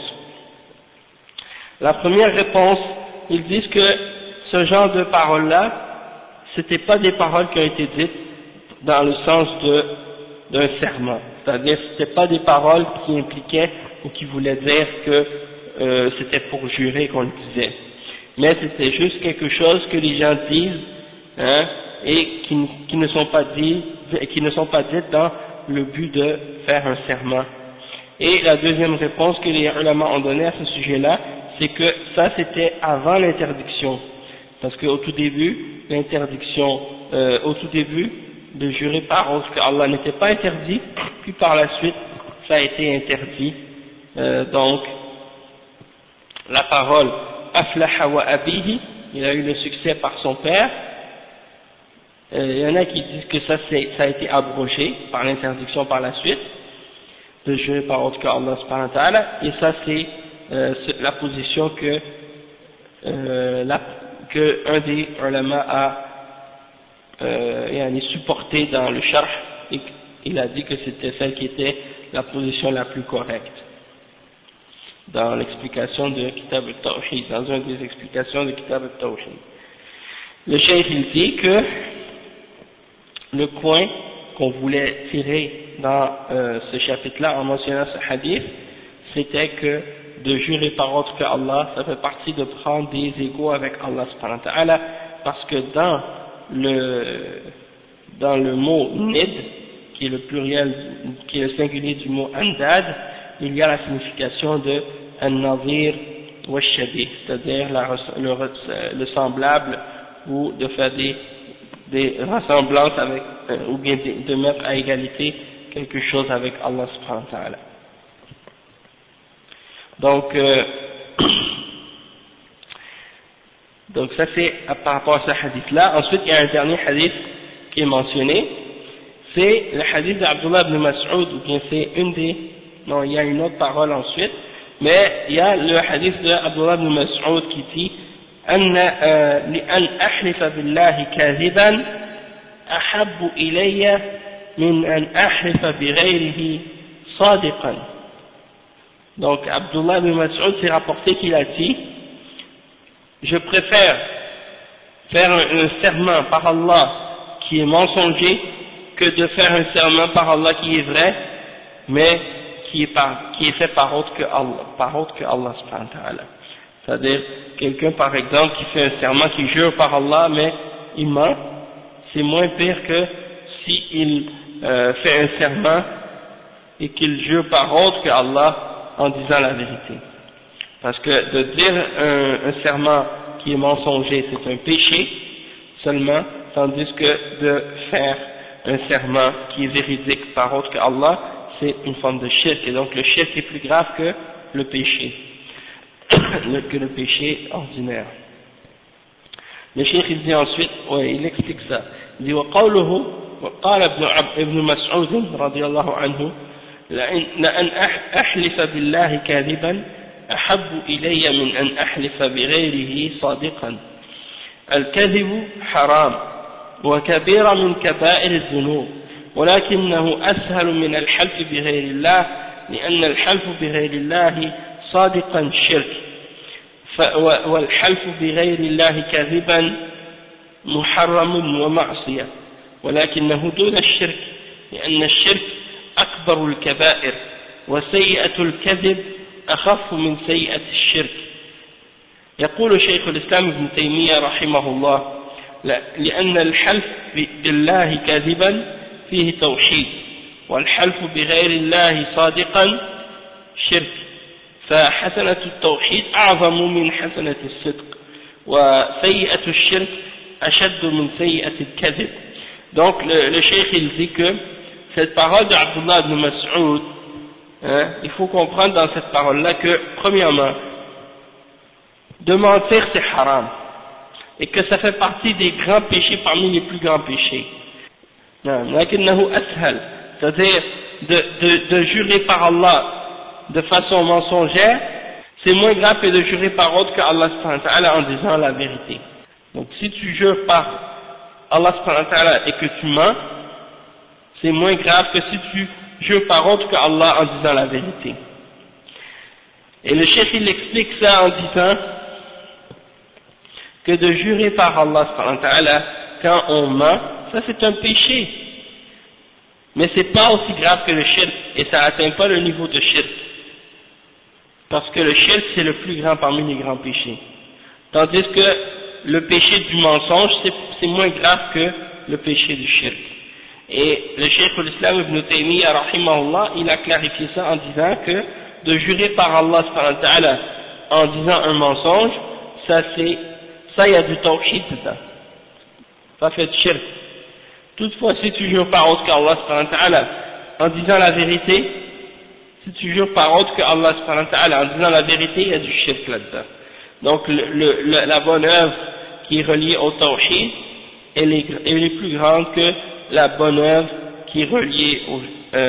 La première réponse, ils disent que ce genre de paroles-là, c'était pas des paroles qui ont été dites dans le sens d'un serment. C'est-à-dire, c'était pas des paroles qui impliquaient ou qui voulaient dire que c'était pour jurer qu'on le disait. Mais c'était juste quelque chose que les gens disent, et qui ne sont pas dites dans le but de faire un serment. Et la deuxième réponse que les ulama ont donnée à ce sujet-là, c'est que ça c'était avant l'interdiction. Parce qu'au tout début, au tout début, de jurer par autre qu'Allah n'était pas interdit, puis par la suite, ça a été interdit. Donc, la parole aflaha wa abihi, il a eu le succès par son père. Il y en a qui disent que ça a été abrogé par l'interdiction par la suite de jurer par autre qu'Allah subhanahu wa ta'ala, et ça c'est la position que un des ulama a supporté dans le sharh, et il a dit que c'était celle qui était la position la plus correcte dans l'explication de Kitab al-Tawhid, dans une des explications de Kitab al-Tawhid. Le cheikh il dit que le point qu'on voulait tirer dans ce chapitre-là en mentionnant ce hadith, c'était que de jurer par autre que Allah, ça fait partie de prendre des égaux avec Allah subhanahu wa ta'ala, parce que dans le mot nid, qui est le pluriel, qui est le singulier du mot andad, il y a la signification de an-nazir wa shabi, c'est-à-dire le semblable, ou de faire des ressemblances avec, ou bien de mettre à égalité quelque chose avec Allah subhanahu wa ta'ala. Donc ça c'est par rapport à ce hadith-là. Ensuite, il y a un dernier hadith qui est mentionné, c'est le hadith d'Abdullah ibn Mas'ud, ou bien c'est il y a une autre parole ensuite, mais il y a le hadith d'Abdullah ibn Mas'ud qui dit لأن أحلف بالله كاذبا أحب إلي من أن أحلف بغيره صادقا. Donc Abdullah ibn Mas'ud s'est rapporté qu'il a dit, je préfère faire un serment par Allah qui est mensonger que de faire un serment par Allah qui est vrai, mais qui est fait par autre que Allah subhanahu wa ta'ala. C'est-à-dire, quelqu'un par exemple qui fait un serment, qui jure par Allah, mais il ment, c'est moins pire que s'il fait un serment et qu'il jure par autre que Allah en disant la vérité. Parce que de dire un serment qui est mensonger, c'est un péché seulement, tandis que de faire un serment qui est véridique par autre que Allah, c'est une forme de shirk, et donc le shirk est plus grave que le péché. Que le péché ordinaire. Le cheikh il dit ensuite, il explique ça, il dit وقوله وقال ابن مسعود رضي الله عنه لأن أحلف بالله كاذبا أحب إلي من أن أحلف بغيره صادقا. الكذب حرام وكبيرة من كبائر الذنوب، ولكنه أسهل من الحلف بغير الله، لأن الحلف بغير الله صادقا شرك، والحلف بغير الله كاذبا محرم ومعصية ولكنه دون الشرك لأن الشرك أكبر الكبائر وسيئة الكذب أخف من سيئة الشرك. يقول شيخ الإسلام ابن تيمية رحمه الله لأن الحلف بالله كاذبا فيه توحيد والحلف بغير الله صادقا شرك فحسنة التوحيد أعظم من حسنة الصدق وسيئة الشرك أشد من سيئة الكذب. Donc le cheikh il dit que cette parole d'Abdullah ibn Mas'ud, il faut comprendre dans cette parole-là que premièrement, de mentir c'est haram et que ça fait partie des grands péchés parmi les plus grands péchés. C'est-à-dire de jurer par Allah de façon mensongère, c'est moins grave que de jurer par autre qu'Allah subhanahu wa ta'ala en disant la vérité. Donc si tu jures par Allah subhanahu wa ta'ala et que tu mens, c'est moins grave que si tu jures par autre qu'Allah en disant la vérité. Et le cheikh il explique ça en disant que de jurer par Allah subhanahu wa ta'ala quand on ment, ça c'est un péché. Mais c'est pas aussi grave que le shirk et ça atteint pas le niveau de shirk. Parce que le shirk c'est le plus grand parmi les grands péchés. Tandis que le péché du mensonge c'est moins grave que le péché du shirk. Et le cheikh l'Islam ibn Taymiyyah rahimahullah, il a clarifié ça en disant que de jurer par Allah subhanahu wa ta'ala en disant un mensonge, ça il y a du tawhid dedans. Ça fait du shirk. Toutefois, si tu jures par autre qu'Allah subhanahu wa ta'ala en disant la vérité, si tu jures par autre qu'Allah subhanahu wa ta'ala en disant la vérité, il y a du shirk là-dedans. Donc la bonne œuvre qui est reliée au tawhid, elle est plus grande que la bonne œuvre qui est reliée au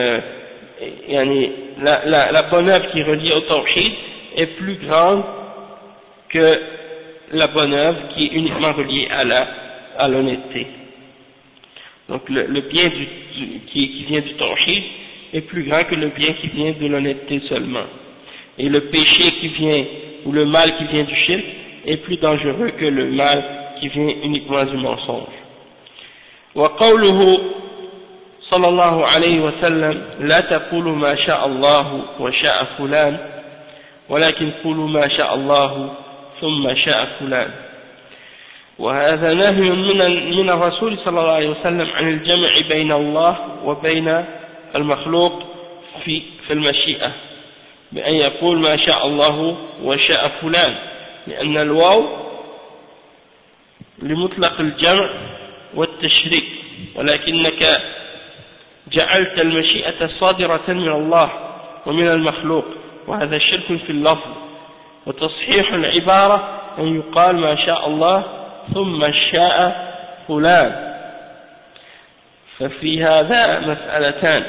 la bonne œuvre qui est reliée au tawhid est plus grande que la bonne œuvre qui est uniquement reliée à l'honnêteté. Donc le bien qui vient du tawhid est plus grand que le bien qui vient de l'honnêteté seulement. Et le péché qui vient, ou le mal qui vient du shirk, est plus dangereux que le mal qui vient uniquement du mensonge. وقوله صلى الله عليه وسلم لا تقولوا ما شاء الله وشاء فلان ولكن قولوا ما شاء الله ثم شاء فلان. وهذا نهي من الرسول صلى الله عليه وسلم عن الجمع بين الله وبين المخلوق في المشيئة بأن يقول ما شاء الله وشاء فلان لأن الواو لمطلق الجمع والتشريك ولكنك جعلت المشيئة صادرة من الله ومن المخلوق وهذا شرك في اللفظ وتصحيح العبارة أن يقال ما شاء الله ثم شاء فلان. ففي هذا مسألتان.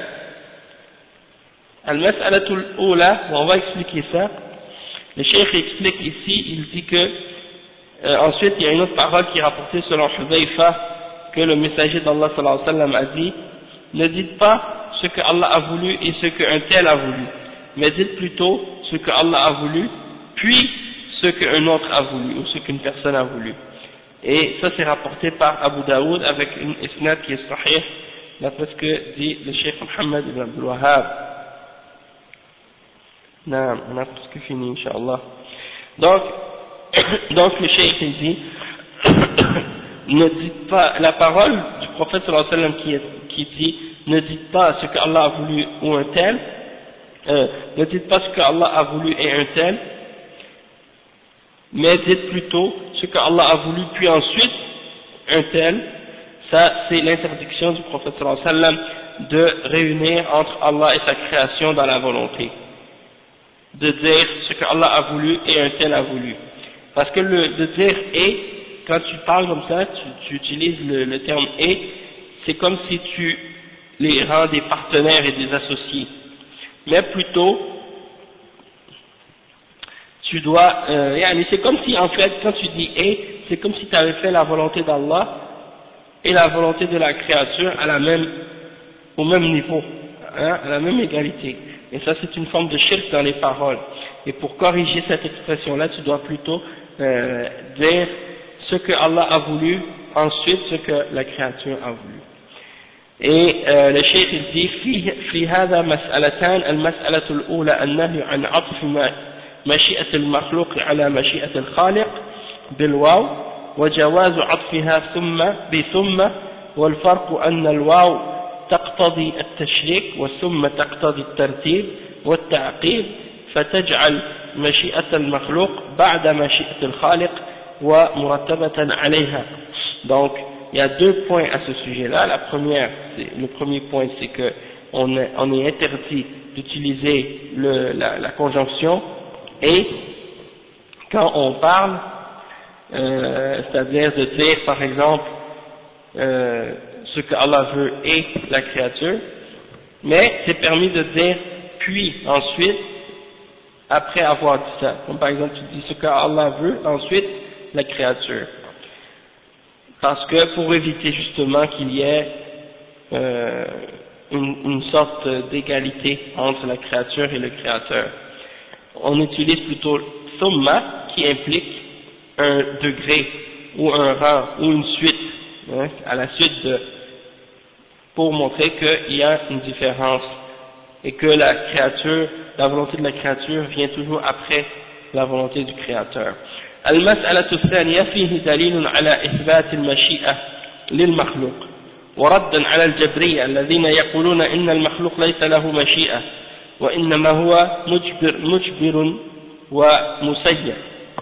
المسألة الأولى وon va expliquer ça. Le cheikh explique ici, il dit que ensuite il y a une autre parole qui est rapportée selon Hudayfa que le messager d'Allah sallallahu alayhi wa sallam a dit: ne dites pas ce que Allah a voulu et ce qu'un tel a voulu, mais dites plutôt ce que Allah a voulu puis ce qu'un autre a voulu ou ce qu'une personne a voulu. Et ça c'est rapporté par Abu Daoud avec une isnad qui est sahih d'après ce que dit le cheikh Muhammad ibn Abdul Wahhab. Non, on a presque fini Inch'Allah. Donc le cheikh il dit ne dites pas, la parole du prophète sallallahu alayhi wa sallam qui dit ne dites pas ce que Allah a voulu ou un tel, ne dites pas ce que Allah a voulu et un tel, mais dites plutôt ce que Allah a voulu puis ensuite un tel. Ça c'est l'interdiction du prophète sallallahu alayhi wa sallam de réunir entre Allah et sa création dans la volonté, de dire ce que Allah a voulu et un tel a voulu, parce que de dire et, quand tu parles comme ça, tu utilises le terme et, c'est comme si tu les rends des partenaires et des associés. Mais plutôt, tu dois, c'est comme si en fait, quand tu dis et, c'est comme si tu avais fait la volonté d'Allah et la volonté de la créature au même niveau, à la même égalité. Et ça c'est une forme de shirk dans les paroles. Et pour corriger cette expression-là, tu dois plutôt dire ce que Allah a voulu, ensuite ce que la créature a voulu. Et le cheikh il dit في هذا مسألتان المسألة الأولى النهي عن عطف مشيئة المخلوق على مشيئة الخالق بالواو وجواز عطفها ثم والفرق أن الواو تقتضي التشريك والثم تقتضي الترتيب والتعقيب فتجعل مشيئة المخلوق بعد مشيئة الخالق ومرتبة عليها. Donc il y a deux points à ce sujet-là. Le premier point, c'est que on est interdit d'utiliser la conjonction, et quand on parle, c'est-à-dire de dire par exemple ce que Allah veut et la créature, mais c'est permis de dire puis ensuite après avoir dit ça. Comme par exemple tu dis ce que Allah veut, ensuite la créature. Parce que pour éviter justement qu'il y ait une sorte d'égalité entre la créature et le créateur, on utilise plutôt thumma qui implique un degré ou un rang ou une suite, hein, à la suite de, pour montrer qu'il y a une différence et que la volonté de la créature vient toujours après la volonté du créateur. المسألة الثانية فيه دليل على إثبات المشيئة للمخلوق وردا على الجبرية الذين يقولون إن المخلوق ليس له مشيئة وإنما هو مجبر ومسير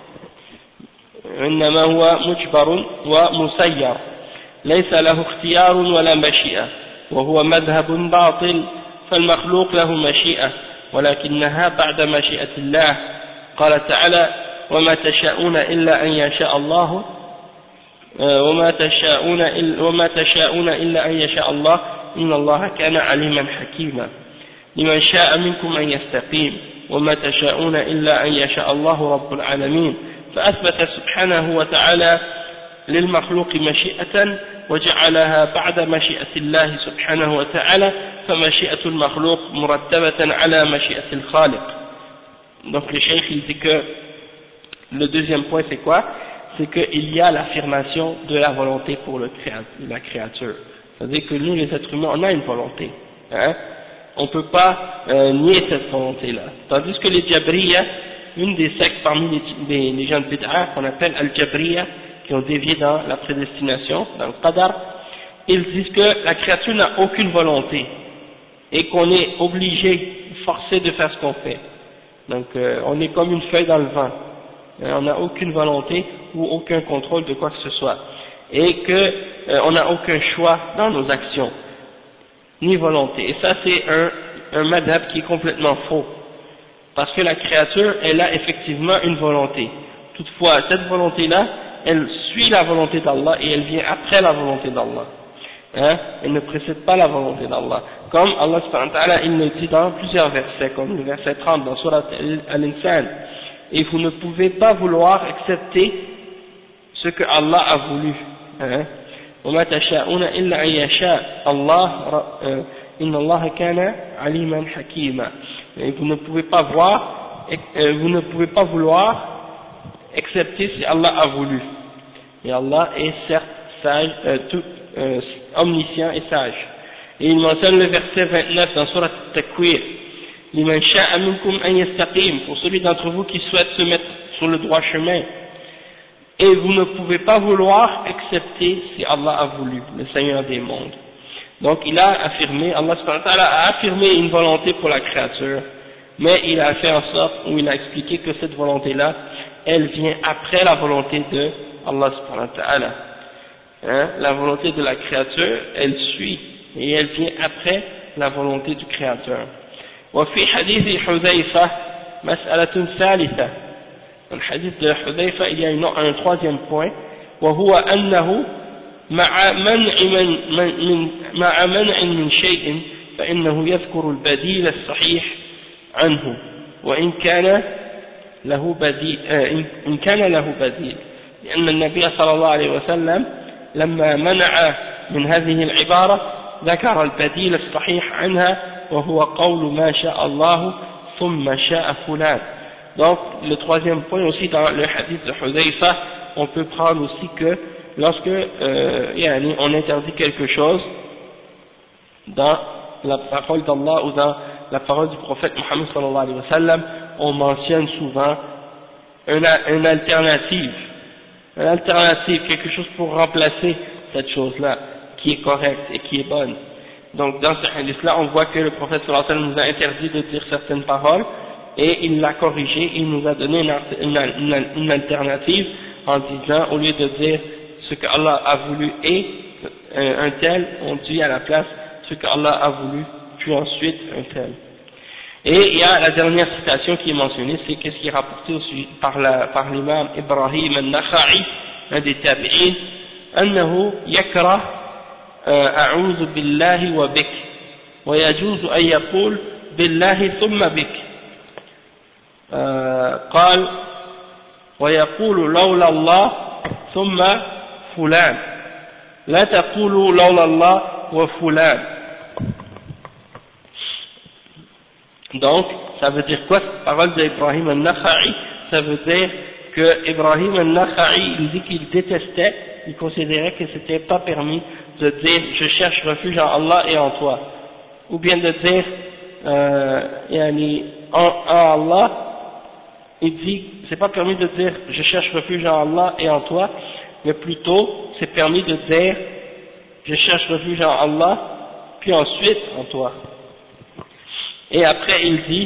ليس له اختيار ولا مشيئة وهو مذهب باطل فالمخلوق له مشيئة ولكنها بعد مشيئة الله قال تعالى وما تشاءون إلا أن يشاء الله وما تشاءون إلا أن يشاء الله إن الله كان عليما حكيما لمن شاء منكم أن يستقيم وما تشاءون إلا أن يشاء الله رب العالمين فأثبت سبحانه وتعالى للمخلوق مشيئة وجعلها بعد مشيئة الله سبحانه وتعالى فمشيئة المخلوق مرتبة على مشيئة الخالق. Donc le cheikh il dit que le deuxième point c'est quoi? C'est qu'il y a l'affirmation de la volonté pour la créature. C'est-à-dire que nous les êtres humains on a une volonté, hein? On ne peut pas nier cette volonté-là. Tandis que les Jabriya, une des sectes parmi les gens de Bid'a qu'on appelle Al-Jabriya, qui ont dévié dans la prédestination, dans le Qadar, ils disent que la créature n'a aucune volonté et qu'on est obligé, forcé de faire ce qu'on fait. Donc on est comme une feuille dans le vent, on n'a aucune volonté ou aucun contrôle de quoi que ce soit, et qu'on n'a aucun choix dans nos actions, ni volonté. Et ça c'est un madhab qui est complètement faux, parce que la créature elle a effectivement une volonté. Toutefois cette volonté-là, elle suit la volonté d'Allah et elle vient après la volonté d'Allah, hein? Elle ne précède pas la volonté d'Allah, comme Allah subhanahu wa ta'ala il le dit dans plusieurs versets, comme le verset 30 dans Surat Al-Insan, et vous ne pouvez pas vouloir accepter ce que Allah a voulu, hein? وَمَا تَشَاءُونَ إِلَّا أَن يَشَاءَ اللَّهُ إِنَّ اللَّهَ كَانَ عَلِيمًا حَكِيمًا. Et vous ne pouvez pas vouloir excepté si Allah a voulu. Et Allah est certes sage, omniscient et sage. Et il mentionne le verset 29 dans Surat Al-Takwir, liman sha'a minkum an yastaqim, pour celui d'entre vous qui souhaite se mettre sur le droit chemin. Et vous ne pouvez pas vouloir excepté si Allah a voulu, le Seigneur des mondes. Donc il a affirmé, Allah subhanahu wa ta'ala a affirmé une volonté pour la créature, mais il a fait en sorte, ou il a expliqué que cette volonté-là, elle vient après la volonté de Allah subhanahu wa ta'ala, hein? La volonté de la créature, elle suit, et elle vient après la volonté du créateur. وفي حديث حذيفة مسألة ثالثة. Dans le hadith de Hudayfa, il y a un troisième point, وهو أنه مع منع من شيء فإنه يذكر البديل الصحيح عنه وإن كان له بديل إن كان له بديل، لأن النبي صلى الله عليه وسلم لما منع من هذه العبارة ذكر البديل الصحيح عنها وهو قول ما شاء الله ثم شاء فلان. Donc, le troisième point aussi, dans le hadith de Hudayfa, on peut prendre aussi que lorsque on interdit quelque chose dans la parole d'Allah ou dans la parole du prophète Muhammad sallallahu alayhi wa sallam, on mentionne souvent une alternative, quelque chose pour remplacer cette chose-là, qui est correcte et qui est bonne. Donc dans ce hadith-là, on voit que le prophète sallallahu alayhi wa sallam nous a interdit de dire certaines paroles, et il l'a corrigé, il nous a donné une alternative en disant, au lieu de dire ce que Allah a voulu et un tel, on dit à la place ce que Allah a voulu, puis ensuite un tel. Et il y a la dernière citation qui est mentionnée, c'est qu'est-ce qui est rapporté aussi par l'imam Ibrahim al-Nakha'i, un des tabi'in, أنه يكره أعوذ بالله وبك ويجوز أن يقول بالله ثم بك قال ويقول لولا الله ثم فلان لا تقولوا لولا الله وفلان. Donc, ça veut dire quoi cette parole d'Ibrahim al-Nakha'i? Ça veut dire que Ibrahim al-Nakha'i, il dit qu'il détestait, il considérait que c'était pas permis de dire je cherche refuge en Allah et en toi, ou bien de dire en Allah, il dit c'est pas permis de dire je cherche refuge en Allah et en toi, mais plutôt c'est permis de dire je cherche refuge en Allah puis ensuite en toi. Et après il dit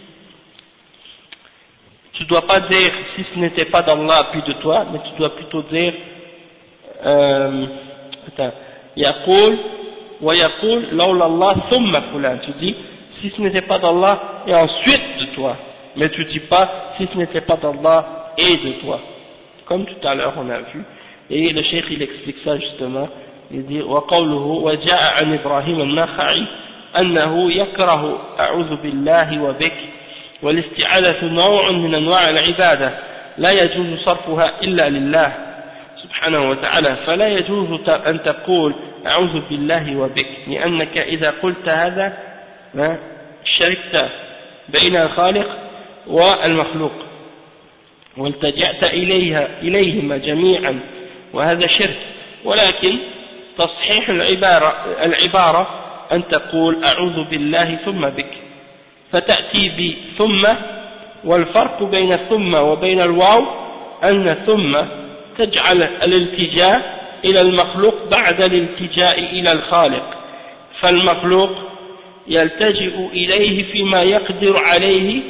tu dois pas dire si ce n'était pas d'Allah puis de toi, mais tu dois plutôt dire yaqul wa yaqul lawla Allah thumma fulan, tu dis si ce n'était pas d'Allah et ensuite de toi, mais tu dis pas si ce n'était pas d'Allah et de toi, comme tout à l'heure on a vu. Et le cheikh il explique ça justement, il dit wa qawluhu wa ja'a an Ibrahim al-Nakha'i annahu yakrahu a'udhu billahi wa bik والاستعاذة نوع من أنواع العبادة لا يجوز صرفها إلا لله سبحانه وتعالى فلا يجوز أن تقول أعوذ بالله وبك لأنك إذا قلت هذا شركت بين الخالق والمخلوق والتجأت إليهما جميعا وهذا شرك ولكن تصحيح العبارة أن تقول أعوذ بالله ثم بك فتأتي بثم والفرق بين ثم وبين الواو أن ثم تجعل الالتجاء إلى المخلوق بعد الالتجاء إلى الخالق فالمخلوق يلتجئ إليه فيما يقدر عليه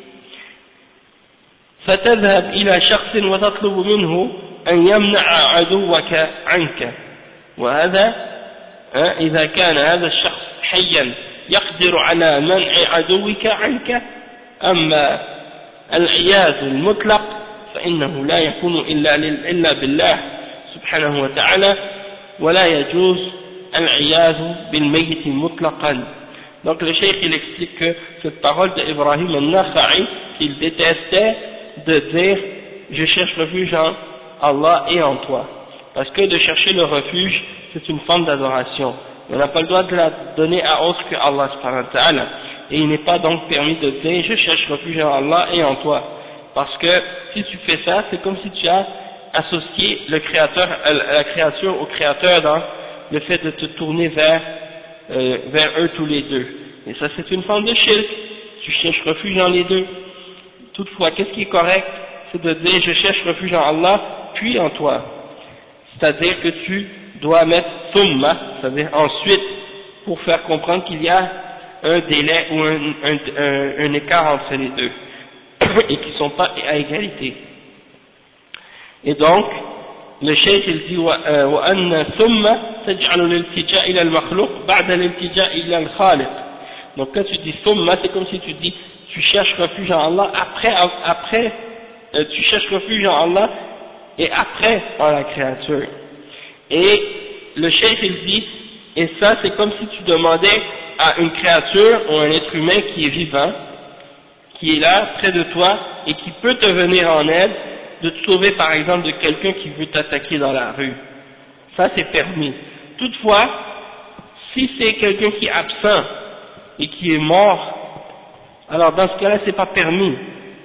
فتذهب إلى شخص وتطلب منه أن يمنع عدوك عنك وهذا إذا كان هذا الشخص حيا يقدر على منع عدوك عنك أما العياذ المطلق فإنه لا يكون إلا بالله سبحانه وتعالى ولا يجوز العياذ بالميت مطلقا. Donc le cheikh il explique que cette parole d'Ibrahim al-Nakha'i qu'il détestait de dire je cherche refuge en Allah et en toi, parce que de chercher le refuge c'est une forme d'adoration. On n'a pas le droit de la donner à autre que Allah subhanahu wa ta'ala, et il n'est pas donc permis de dire je cherche refuge en Allah et en toi, parce que si tu fais ça c'est comme si tu as associé le créateur, la créature au créateur dans le fait de te tourner vers eux tous les deux, et ça c'est une forme de shirk, tu cherches refuge dans les deux. Toutefois qu'est-ce qui est correct, c'est de dire je cherche refuge en Allah puis en toi, c'est-à-dire que tu dois mettre thumma, c'est-à-dire ensuite, pour faire comprendre qu'il y a un délai ou un écart entre les deux et qui ne sont pas à égalité. Et donc le cheikh il dit وأن ثم تجعل الالتجاء إلى المخلوق بعد الالتجاء إلى الخالق. Donc quand tu dis thumma, c'est comme si tu dis tu cherches refuge en Allah après tu cherches refuge en Allah et après en la créature. Et le cheikh il dit, et ça c'est comme si tu demandais à une créature ou un être humain qui est vivant, qui est là près de toi et qui peut te venir en aide, de te sauver par exemple de quelqu'un qui veut t'attaquer dans la rue. Ça c'est permis. Toutefois, si c'est quelqu'un qui est absent et qui est mort, alors dans ce cas-là c'est pas permis,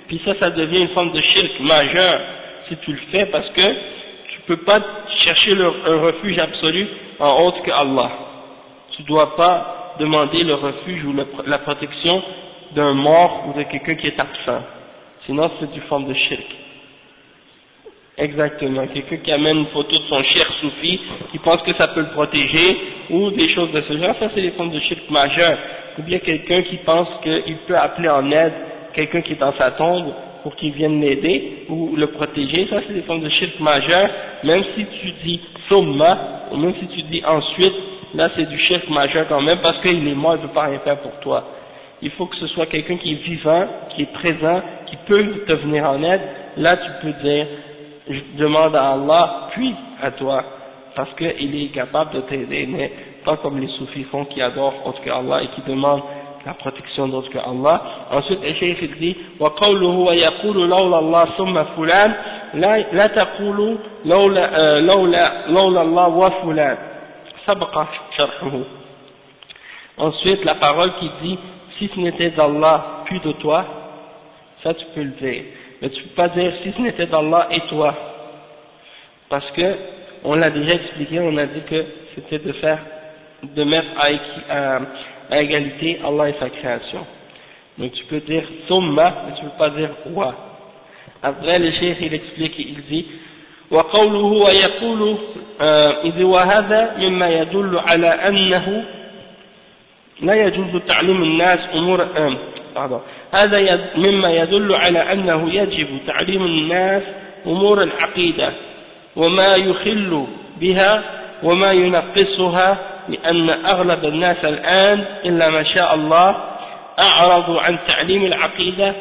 Puis ça devient une forme de shirk majeur si tu le fais, parce que tu peux pas chercher un refuge absolu en autre que Allah. Tu dois pas demander le refuge ou la protection d'un mort ou de quelqu'un qui est absent. Sinon c'est une forme de shirk. Exactement. Quelqu'un qui amène une photo de son cheikh soufi, qui pense que ça peut le protéger, ou des choses de ce genre, ça c'est des formes de shirk majeur. Ou bien quelqu'un qui pense qu'il peut appeler en aide quelqu'un qui est dans sa tombe pour qu'il vienne l'aider ou le protéger, ça c'est des formes de shirk majeur. Même si tu dis summa, ou même si tu dis ensuite, là c'est du shirk majeur quand même, parce qu'il est mort, il ne peut pas rien faire pour toi. Il faut que ce soit quelqu'un qui est vivant, qui est présent, qui peut te venir en aide. Là tu peux dire, je demande à Allah, puis à toi, parce qu'il est capable de t'aider, mais pas comme les soufis font, qui adorent autre que Allah et qui demandent la protection d'autre que Allah. Ensuite, le cheikh dit, وَقَوْلُهُ وَيَقُولُ لَوْلَا اللَّهِ ثُمَّ فُلَانٍ لَا تَقُولُوا لَوْلَا اللَّهِ وَفُلَانٍ سَبَقَ شَرْحُهُ. Ensuite, la parole qui dit, si ce n'était d'Allah, puis de toi, ça tu peux le dire. Mais tu peux pas dire si ce n'était d'Allah et toi. Parce que, on l'a déjà expliqué, on a dit que c'était de mettre à égalité Allah et sa création. Donc tu peux dire thumma, mais tu peux pas dire wa. Après le cheikh il explique, il dit وقوله ويقول إذ وهذا مما يدل على أنه لا يجوز تعليم الناس أمور هذا مما يدل على أنه يجب تعليم الناس أمور العقيدة وما يخل بها وما ينقصها لأن أغلب الناس الآن إلا ما شاء الله أعرضوا عن تعليم العقيدة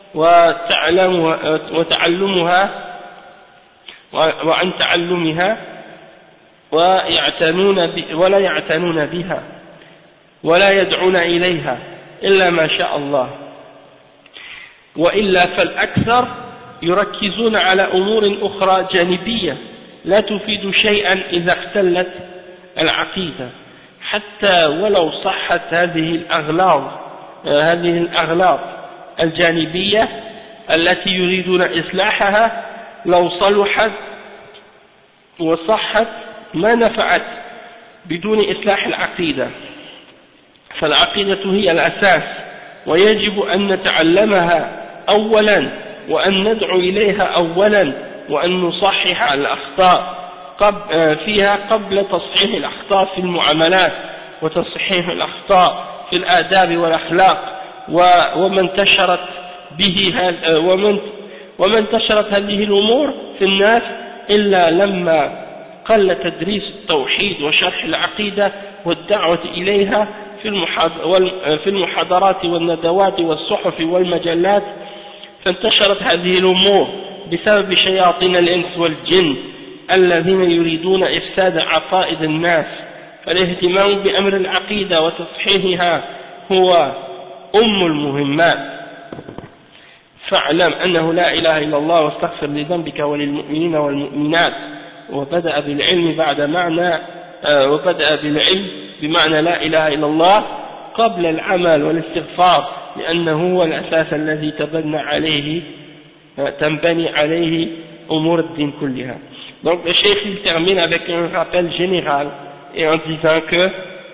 وتعلمها وعن تعلمها ولا يعتنون بها ولا يدعون إليها إلا ما شاء الله وإلا فالأكثر يركزون على أمور أخرى جانبية لا تفيد شيئا إذا اختلت العقيدة حتى ولو صحت هذه الأغلاط الجانبية التي يريدون إصلاحها لو صلحت وصحت ما نفعت بدون إصلاح العقيدة فالعقيدة هي الأساس ويجب أن نتعلمها أولا وأن ندعو إليها أولا وأن نصحح الأخطاء فيها قبل تصحيح الأخطاء في المعاملات وتصحيح الأخطاء في الآداب والأخلاق وما انتشرت هذه الأمور في الناس إلا لما قل تدريس التوحيد وشرح العقيدة والدعوة إليها في المحاضرات والندوات والصحف والمجلات فانتشرت هذه الأمور بسبب شياطين الإنس والجن الذين يريدون إفساد عقائد الناس فالاهتمام بأمر العقيدة وتصحيحها هو المهمات فاعلم أنه لا إله إلا الله واستغفر لذنبك وللمؤمنين والمؤمنات وبدأ بالعلم بمعنى لا إله إلا الله قبل العمل والاستغفار لأنه هو الأساس الذي تنبني عليه أمور الدين كلها. Donc le cheikh il termine avec un rappel général et en disant que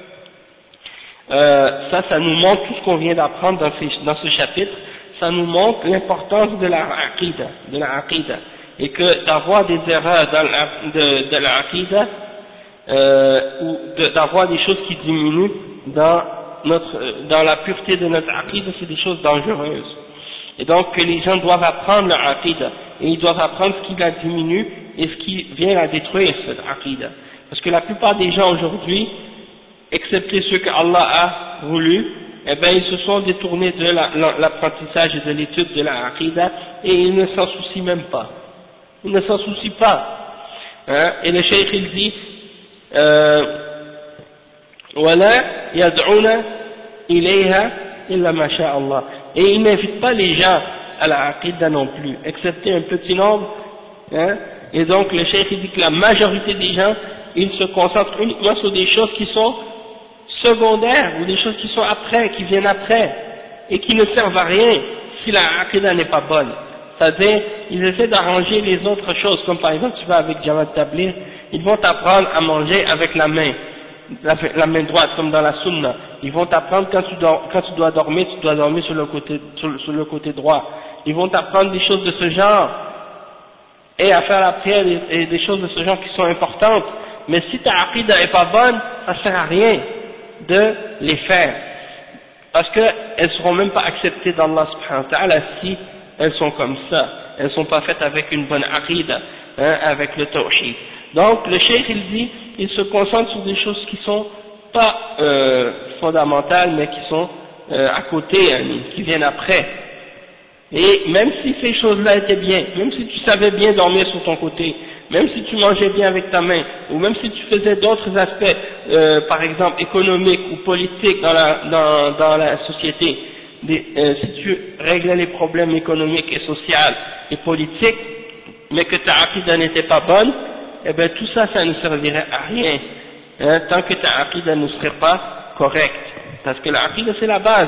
ça nous montre tout ce qu'on vient d'apprendre dans ce chapitre, ça nous montre l'importance de la aqidah, et que d'avoir des erreurs de la aqidah ou d'avoir des choses qui diminuent dans la pureté de notre aqidah, c'est des choses dangereuses. Et donc que les gens doivent apprendre leur aqidah, et ils doivent apprendre ce qui la diminue et ce qui vient la détruire, cette aqidah. Parce que la plupart des gens aujourd'hui, excepté ceux que Allah a voulu, eh bien ils se sont détournés de l'apprentissage et de l'étude de la aqidah, et ils ne s'en soucient même pas. Ils ne s'en soucient pas. Hein? Et le cheikh il dit وَلَا يَدْعُونَ إِلَيْهَا إِلَّا مَا شَاءَ اللَّهِ. Et il n'invite pas les gens à la aqidah non plus, excepté un petit nombre. Hein? Et donc le cheikh dit que la majorité des gens, ils se concentrent uniquement sur des choses qui sont secondaires, ou des choses qui sont après, qui viennent après, et qui ne servent à rien si la aqidah n'est pas bonne. C'est-à-dire, ils essaient d'arranger les autres choses, comme par exemple, tu vas avec Jamaat Tabligh, ils vont t'apprendre à manger avec la main droite, comme dans la sunna. Ils vont t'apprendre quand tu dois dormir sur le côté droit. Ils vont t'apprendre des choses de ce genre, et à faire la prière et des choses de ce genre qui sont importantes. Mais si ta aqidah est pas bonne, ça sert à rien de les faire. Parce qu'elles seront même pas acceptées d'Allah subhanahu wa ta'ala si elles sont comme ça. Elles sont pas faites avec une bonne aqidah, avec le tawhid. Donc le cheikh il dit, il se concentre sur des choses qui sont pas fondamentales, mais qui sont à côté, qui viennent après. Et même si ces choses-là étaient bien, même si tu savais bien dormir sur ton côté, même si tu mangeais bien avec ta main, ou même si tu faisais d'autres aspects, par exemple économiques ou politiques dans la société, si tu réglais les problèmes économiques et sociaux et politiques, mais que ta aqidah n'était pas bonne, eh bien tout ça, ça ne servirait à rien, tant que ta aqidah ne serait pas correcte, parce que la aqidah c'est la base,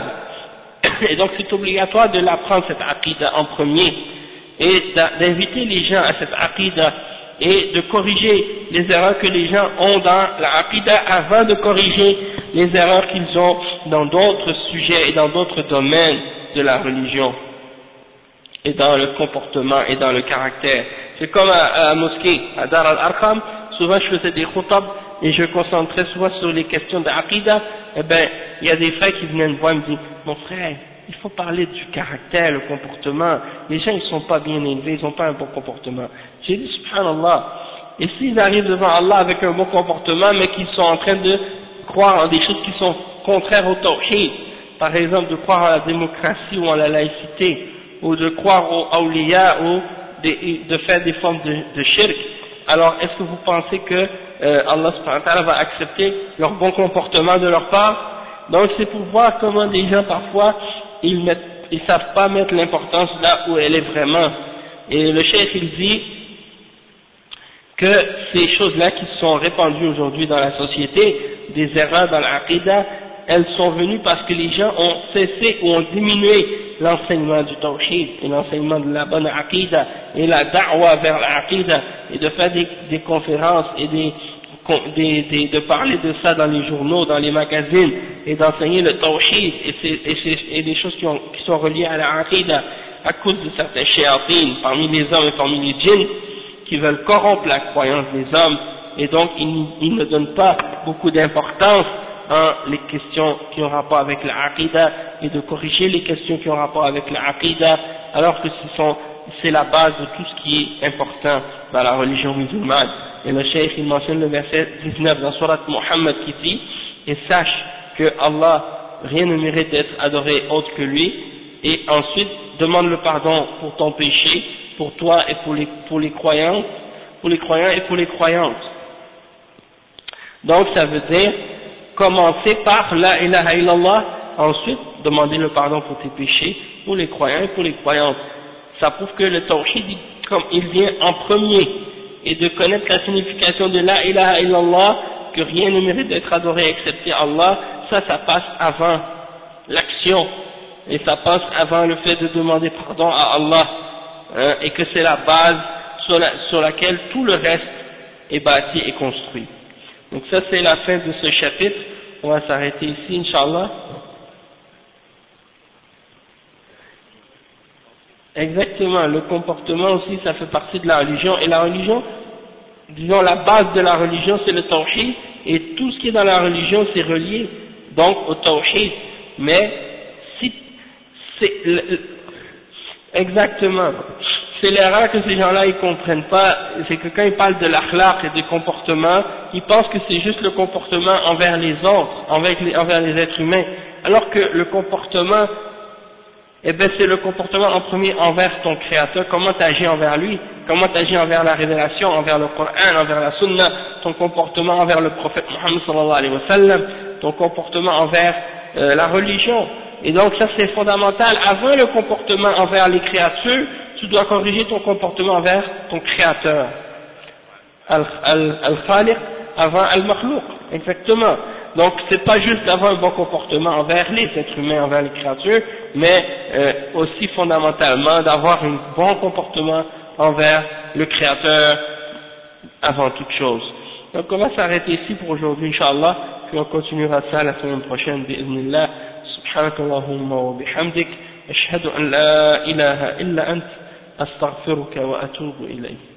et donc c'est obligatoire de l'apprendre cette aqidah en premier, et d'inviter les gens à cette aqidah, et de corriger les erreurs que les gens ont dans la aqidah avant de corriger les erreurs qu'ils ont dans d'autres sujets et dans d'autres domaines de la religion, et dans le comportement et dans le caractère. C'est comme à la mosquée, à Dar al-Arqam, souvent je faisais des khutab et je concentrais souvent sur les questions d'aqidah. Eh ben, il y a des frères qui venaient me voir et me disent, mon frère, il faut parler du caractère, le comportement. Les gens ils sont pas bien élevés, ils n'ont pas un bon comportement. J'ai dit subhanallah, et s'ils arrivent devant Allah avec un bon comportement mais qu'ils sont en train de croire en des choses qui sont contraires au tawhid, par exemple de croire à la démocratie ou à la laïcité, ou de croire aux awliya ou de faire des formes de shirk, alors est-ce que vous pensez que Allah subhanahu wa ta'ala va accepter leur bon comportement de leur part? Donc c'est pour voir comment des gens parfois ils savent pas mettre l'importance là où elle est vraiment. Et le cheikh il dit que ces choses-là qui sont répandues aujourd'hui dans la société, des erreurs dans l'aqidah, elles sont venues parce que les gens ont cessé ou ont diminué l'enseignement du tawhid et l'enseignement de la bonne aqidah et la da'wa vers l'aqidah, et de faire des conférences et de parler de ça dans les journaux, dans les magazines, et d'enseigner le tawhid et des choses qui sont reliées à la aqidah à cause de certains shayatines parmi les hommes et parmi les djinns qui veulent corrompre la croyance des hommes, et donc ils ne donnent pas beaucoup d'importance en les questions qui ont rapport avec la aqidah, et de corriger les questions qui ont rapport avec la aqidah, alors que c'est la base de tout ce qui est important dans la religion musulmane. Et le cheikh il mentionne le verset 19 dans Surat Muhammad qui dit, et sache que Allah, rien ne mérite d'être adoré autre que lui, et ensuite demande le pardon pour ton péché, pour toi et pour les croyants et pour les croyantes. Donc ça veut dire commencer par la ilaha illallah, ensuite demander le pardon pour tes péchés, pour les croyants et pour les croyantes. Ça prouve que le tawhid, comme il vient en premier, et de connaître la signification de la ilaha illallah, que rien ne mérite d'être adoré excepté Allah, ça passe avant l'action, et ça passe avant le fait de demander pardon à Allah, et que c'est la base sur laquelle tout le reste est bâti et construit. Donc ça c'est la fin de ce chapitre, on va s'arrêter ici Inch'Allah. Exactement, le comportement aussi ça fait partie de la religion, et la religion, disons la base de la religion c'est le tawhid, et tout ce qui est dans la religion c'est relié donc au tawhid, mais si c'est exactement, c'est l'erreur que ces gens-là ils comprennent pas, c'est que quand ils parlent de l'akhlaq et du comportement, ils pensent que c'est juste le comportement envers les autres, envers les êtres humains, alors que le comportement, eh ben c'est le comportement en premier envers ton créateur, comment tu agis envers lui, comment tu agis envers la révélation, envers le Coran, envers la Sunna, ton comportement envers le prophète Muhammad sallallahu alayhi wa sallam, ton comportement envers la religion. Et donc ça c'est fondamental, avant le comportement envers les créatures, tu dois corriger ton comportement envers ton créateur. Al-Khaliq avant Al-Makhlouq, exactement. Donc c'est pas juste d'avoir un bon comportement envers les êtres humains, envers les créatures, mais aussi fondamentalement d'avoir un bon comportement envers le Créateur avant toute chose. Donc on va s'arrêter ici pour aujourd'hui, Inch'Allah, puis on continuera ça la semaine prochaine, bi'idhnillah. سبحانك اللهم وبحمدك أشهد أن لا إله إلا أنت أستغفرك وأتوب إليك.